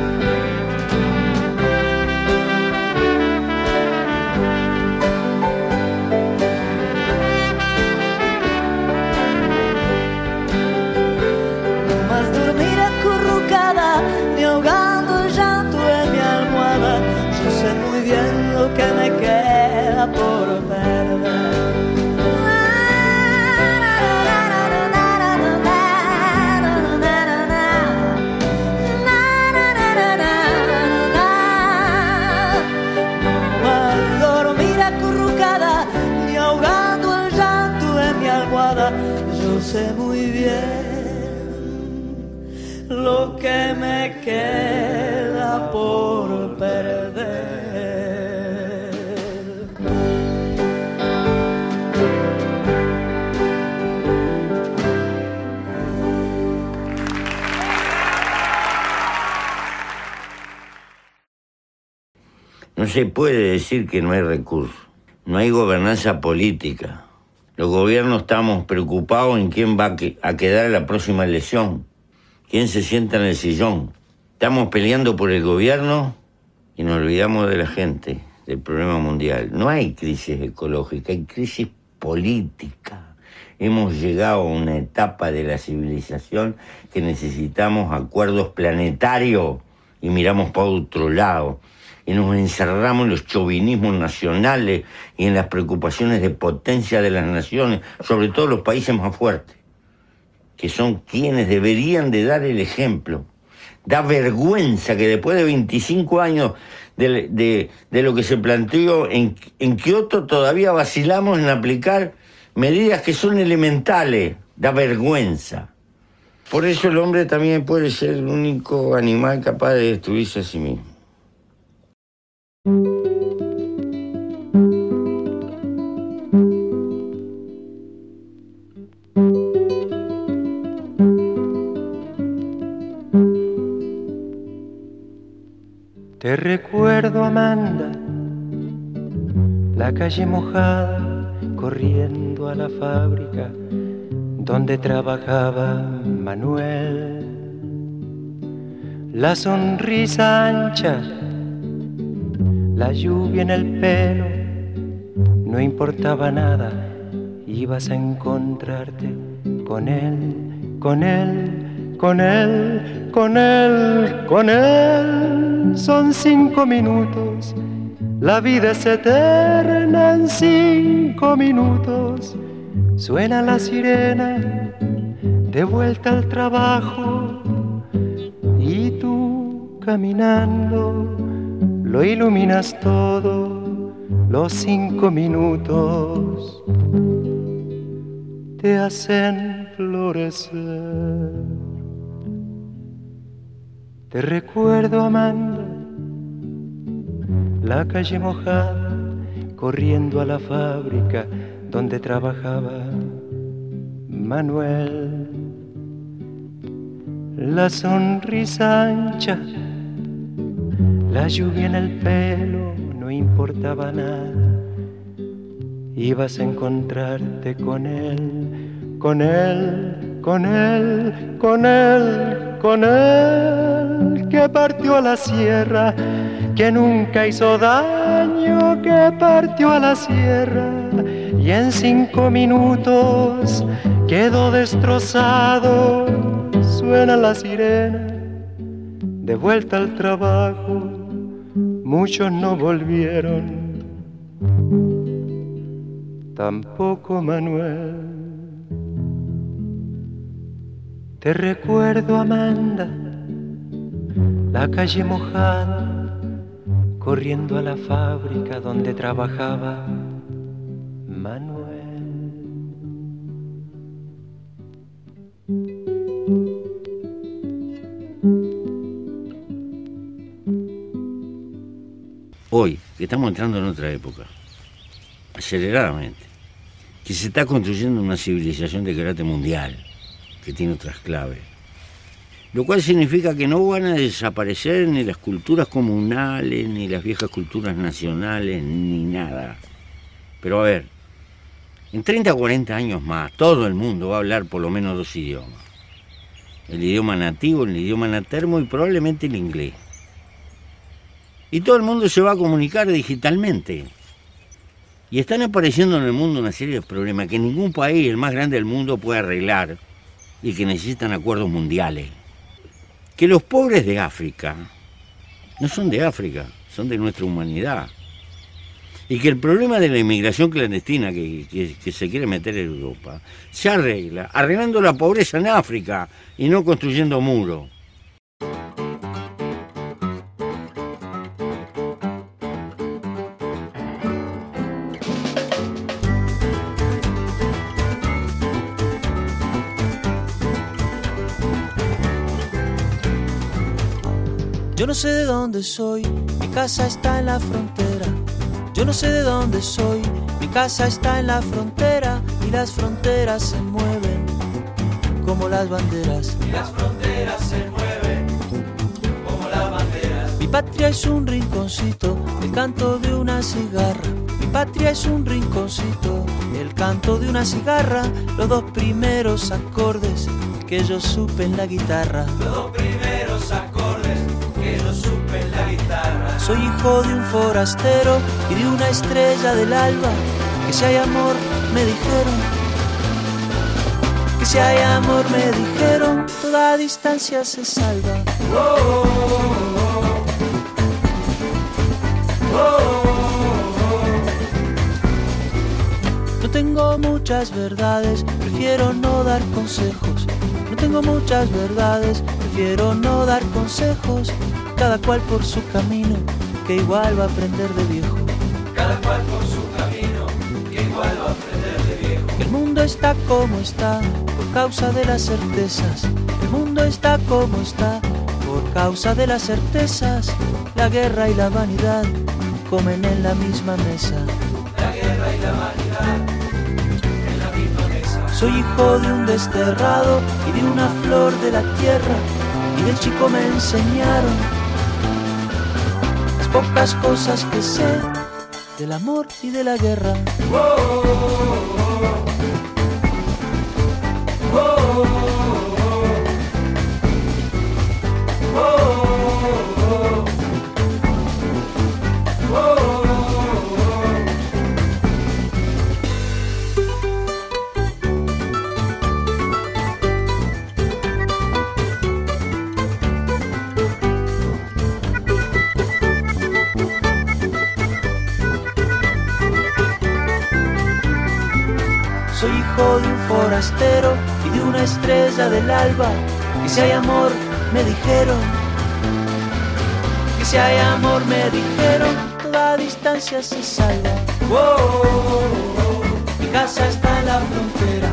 No más dormir acurrucada, ni ahogando el llanto en mi almohada. Yo sé muy bien lo que me queda por perder. Yo sé muy bien lo que me queda por perder. No se puede decir que no hay recursos, no hay gobernanza política. Los gobiernos estamos preocupados en quién va a quedar en la próxima elección, quién se sienta en el sillón. Estamos peleando por el gobierno y nos olvidamos de la gente, del problema mundial. No hay crisis ecológica, hay crisis política. hemos llegado a una etapa de la civilización que necesitamos acuerdos planetarios y miramos para otro lado. Y nos encerramos en los chauvinismos nacionales y en las preocupaciones de potencia de las naciones, sobre todo los países más fuertes, que son quienes deberían de dar el ejemplo. Da vergüenza que después de 25 años de lo que se planteó en Kioto todavía vacilamos en aplicar medidas que son elementales. Da vergüenza. Por eso el hombre también puede ser el único animal capaz de destruirse a sí mismo. Te recuerdo, Amanda, la calle mojada, corriendo a la fábrica donde trabajaba Manuel. La sonrisa ancha, la lluvia en el pelo, no importaba nada, ibas a encontrarte con él, con él, con él, con él, con él. Son 5 minutos, la vida es eterna en 5 minutos. Suena la sirena, de vuelta al trabajo, y tú caminando lo iluminas todo. Los 5 minutos te hacen florecer. Te recuerdo, Amanda, la calle mojada, corriendo a la fábrica donde trabajaba Manuel. La sonrisa ancha, la lluvia en el pelo, no importaba nada, ibas a encontrarte con él, con él, con él, con él, con él, que partió a la sierra, que nunca hizo daño, que partió a la sierra y en 5 minutos quedó destrozado. Suena la sirena, de vuelta al trabajo, muchos no volvieron, tampoco Manuel. Te recuerdo, Amanda, la calle mojada, corriendo a la fábrica donde trabajaba Manuel. Hoy, que estamos entrando en otra época, aceleradamente, que se está construyendo una civilización de carácter mundial, que tiene otras claves, lo cual significa que no van a desaparecer ni las culturas comunales, ni las viejas culturas nacionales, ni nada. Pero a ver, en 30 o 40 años más, todo el mundo va a hablar por lo menos 2 idiomas. El idioma nativo, el idioma materno y probablemente el inglés. Y todo el mundo se va a comunicar digitalmente. Y están apareciendo en el mundo una serie de problemas que ningún país, el más grande del mundo, puede arreglar y que necesitan acuerdos mundiales. Que los pobres de África no son de África, son de nuestra humanidad. Y que el problema de la inmigración clandestina que se quiere meter en Europa se arregla arreglando la pobreza en África y no construyendo muros. Yo no sé de dónde soy, mi casa está en la frontera. Yo no sé de dónde soy, mi casa está en la frontera. Y las fronteras se mueven como las banderas. Y las fronteras se mueven como las banderas. Mi patria es un rinconcito, el canto de una cigarra. Mi patria es un rinconcito, el canto de una cigarra. Los 2 primeros acordes que yo supe en la guitarra. Los 2 primeros acordes que yo supe en la guitarra. Soy hijo de un forastero y de una estrella del alba, que si hay amor, me dijeron, si hay amor me dijeron, toda distancia se salva. No tengo muchas verdades, prefiero no dar consejos. No tengo muchas verdades, prefiero no dar consejos. Cada cual por su camino, que igual va a aprender de viejo. Cada cual por su camino, que igual va a aprender de viejo. El mundo está como está, por causa de las certezas. El mundo está como está, por causa de las certezas. La guerra y la vanidad comen en la misma mesa. La guerra y la vanidad en la misma mesa. Soy hijo de un desterrado y de una flor de la tierra, y del chico me enseñaron las pocas cosas que sé del amor y de la guerra. Soy hijo de un forastero y de una estrella del alba. Que si hay amor, me dijeron. Que si hay amor, me dijeron, toda distancia se salva. Mi casa está en la frontera.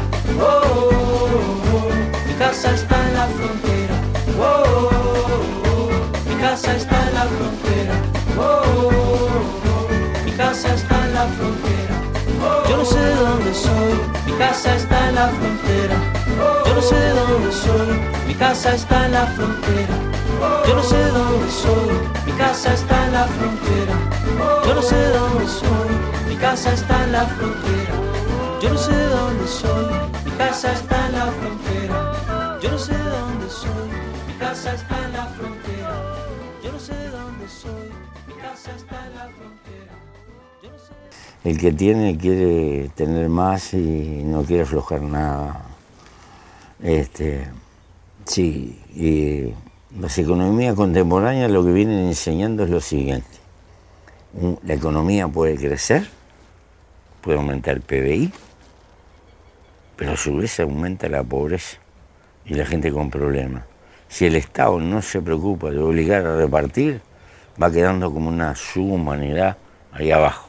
Mi casa está en la frontera. Mi casa está en la frontera. Mi casa está en la frontera. Yo no sé de dónde soy, mi casa está en la frontera. Yo no sé de dónde soy, mi casa está en la frontera. Yo no sé de dónde soy, mi casa está en la frontera. Yo no sé de dónde soy, mi casa está en la frontera. Yo no sé de dónde soy, mi casa está en la frontera. Yo no sé de dónde soy, mi casa está en la frontera. Yo no sé de dónde soy, mi casa está en la frontera. Yo no sé. El que tiene quiere tener más y no quiere aflojar nada. Sí, y las economías contemporáneas lo que vienen enseñando es lo siguiente. La economía puede crecer, puede aumentar el PBI, pero a su vez aumenta la pobreza y la gente con problemas. Si el Estado no se preocupa de obligar a repartir, va quedando como una subhumanidad ahí abajo.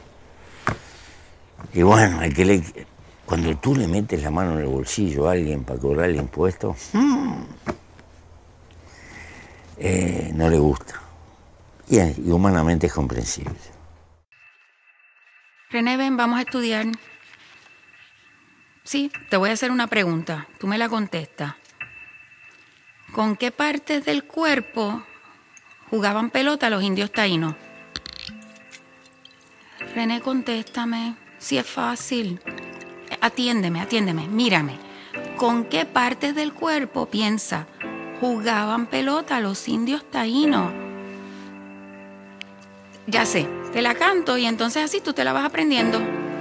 Y bueno, cuando tú le metes la mano en el bolsillo a alguien para cobrar el impuesto, no le gusta. Y humanamente es comprensible. René, ven, vamos a estudiar. Sí, te voy a hacer una pregunta. Tú me la contestas. ¿Con qué partes del cuerpo jugaban pelota los indios taínos? René, contéstame. Si es fácil. Atiéndeme, mírame. ¿Con qué partes del cuerpo, piensa, jugaban pelota los indios taínos? Ya sé, te la canto y entonces así tú te la vas aprendiendo.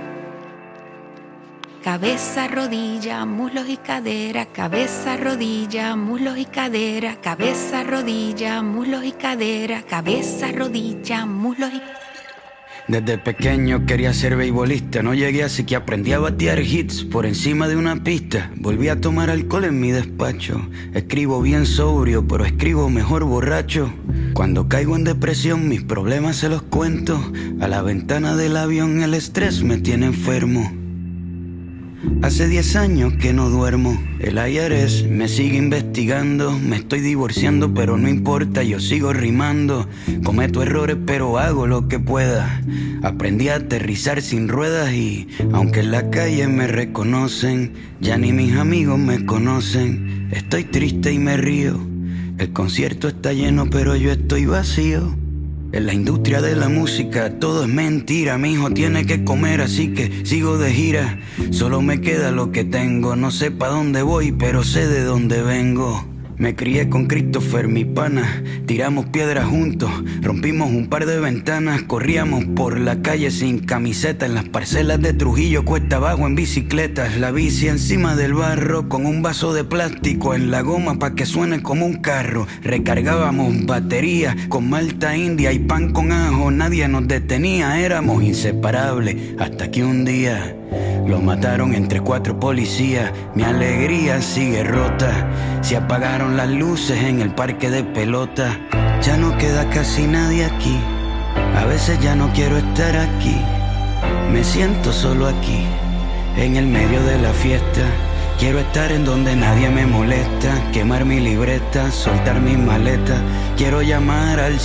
Cabeza, rodilla, muslos y cadera, cabeza, rodilla, muslos y cadera, cabeza, rodilla, muslos y cadera, cabeza, rodilla, muslos y... Desde pequeño quería ser beisbolista, no llegué así que aprendí a batear hits por encima de una pista. Volví a tomar alcohol en mi despacho, escribo bien sobrio, pero escribo mejor borracho. Cuando caigo en depresión mis problemas se los cuento, a la ventana del avión el estrés me tiene enfermo. Hace 10 años que no duermo, el IRS me sigue investigando. Me estoy divorciando pero no importa, yo sigo rimando. Cometo errores pero hago lo que pueda. Aprendí a aterrizar sin ruedas y aunque en la calle me reconocen, ya ni mis amigos me conocen. Estoy triste y me río, el concierto está lleno pero yo estoy vacío. En la industria de la música todo es mentira. Mi hijo tiene que comer así que sigo de gira. Solo me queda lo que tengo. No sé pa' dónde voy pero sé de dónde vengo. Me crié con Christopher, mi pana. Tiramos piedras juntos, rompimos un par de ventanas. Corríamos por la calle sin camiseta, en las parcelas de Trujillo, cuesta abajo en bicicletas. La bici encima del barro, con un vaso de plástico en la goma pa' que suene como un carro. Recargábamos baterías con malta india y pan con ajo. Nadie nos detenía, éramos inseparables. Hasta que un día lo mataron entre 4 policías. Mi alegría sigue rota. Se apagaron las luces en el parque de pelota. Ya no queda casi nadie aquí. A veces ya no quiero estar aquí. Me siento solo aquí, en el medio de la fiesta. Quiero estar en donde nadie me molesta. Quemar mi libreta, soltar mis maletas. Quiero llamar al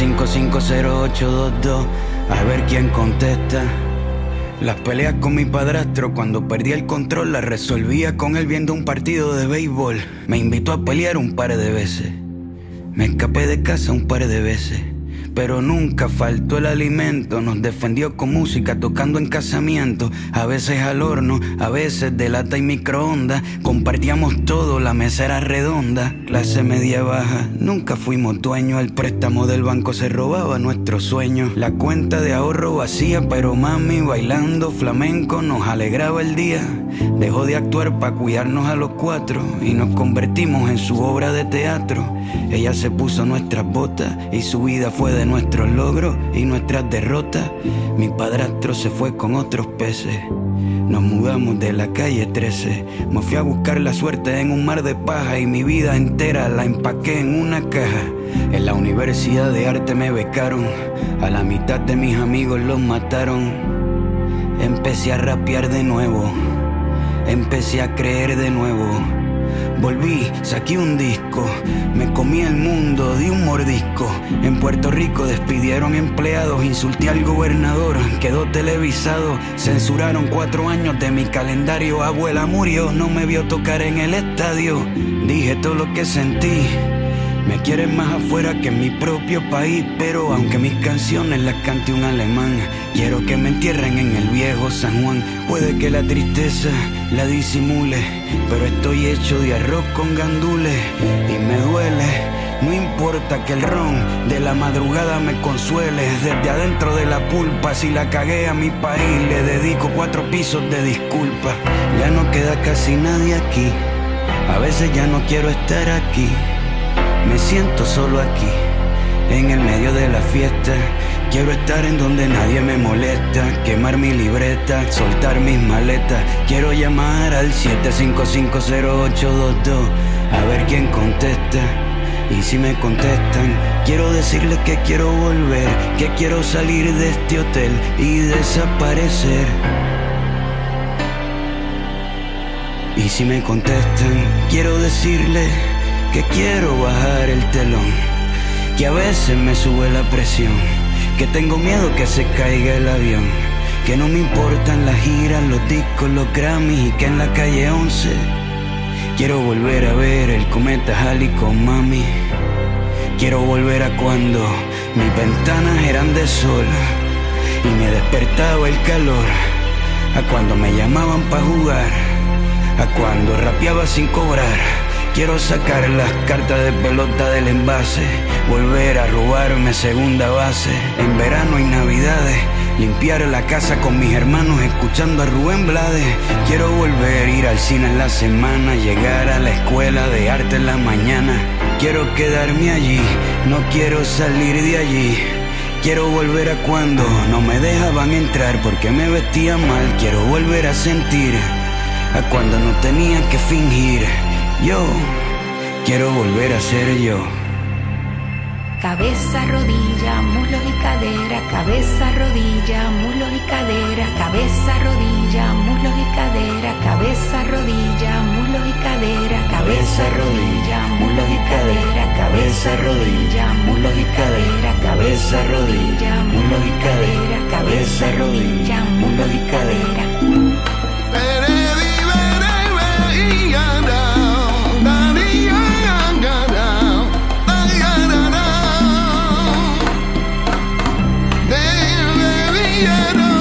7550822 a ver quién contesta. Las peleas con mi padrastro, cuando perdía el control, las resolvía con él viendo un partido de béisbol. Me invitó a pelear un par de veces. Me escapé de casa un par de veces, pero nunca faltó el alimento. Nos defendió con música, tocando en casamientos. A veces al horno, a veces de lata y microondas. Compartíamos todo, la mesa era redonda. Clase media baja, nunca fuimos dueños. El préstamo del banco se robaba nuestros sueños. La cuenta de ahorro vacía, pero mami bailando flamenco nos alegraba el día. Dejó de actuar para cuidarnos a los 4 y nos convertimos en su obra de teatro. Ella se puso nuestras botas y su vida fue de nuestros logros y nuestras derrotas. Mi padrastro se fue con otros peces. Nos mudamos de la calle 13. Me fui a buscar la suerte en un mar de paja y mi vida entera la empaqué en una caja. En la Universidad de Arte me becaron. A la mitad de mis amigos los mataron. Empecé a rapear de nuevo. Empecé a creer de nuevo. Volví, saqué un disco, me comí el mundo de un mordisco. En Puerto Rico despidieron empleados, insulté al gobernador, quedó televisado. Censuraron 4 años de mi calendario. Abuela murió, no me vio tocar en el estadio. Dije todo lo que sentí. Me quieren más afuera que en mi propio país, pero aunque mis canciones las cante un alemán, quiero que me entierren en el viejo San Juan. Puede que la tristeza la disimule, pero estoy hecho de arroz con gandules y me duele. No importa que el ron de la madrugada me consuele. Desde adentro de la pulpa, si la cagué a mi país, le dedico 4 pisos de disculpa. Ya no queda casi nadie aquí. A veces ya no quiero estar aquí. Me siento solo aquí, en el medio de la fiesta. Quiero estar en donde nadie me molesta. Quemar mi libreta, soltar mis maletas. Quiero llamar al 7550822 a ver quién contesta. Y si me contestan, quiero decirles que quiero volver, que quiero salir de este hotel y desaparecer. Y si me contestan, quiero decirles que quiero bajar el telón, que a veces me sube la presión, que tengo miedo que se caiga el avión, que no me importan las giras, los discos, los Grammys y que en la calle 11 quiero volver a ver el cometa Halley con mami. Quiero volver a cuando mis ventanas eran de sol y me despertaba el calor, a cuando me llamaban pa' jugar, a cuando rapeaba sin cobrar. Quiero sacar las cartas de pelota del envase, volver a robarme segunda base. En verano y navidades, limpiar la casa con mis hermanos escuchando a Rubén Blades. Quiero volver a ir al cine en la semana, llegar a la escuela de arte en la mañana. Quiero quedarme allí, no quiero salir de allí. Quiero volver a cuando no me dejaban entrar porque me vestía mal. Quiero volver a sentir, a cuando no tenía que fingir. Yo quiero volver a ser yo. Cabeza, rodilla, muslos y cadera, cabeza, rodilla, muslos y cadera, cabeza, rodilla, muslos y cadera, cabeza, rodilla, muslos y cadera, cabeza, rodilla, muslos y cadera, cabeza, rodilla, muslos y cadera, cabeza, rodilla, muslos y cadera, cabeza, rodilla, muslos y cadera. Yeah.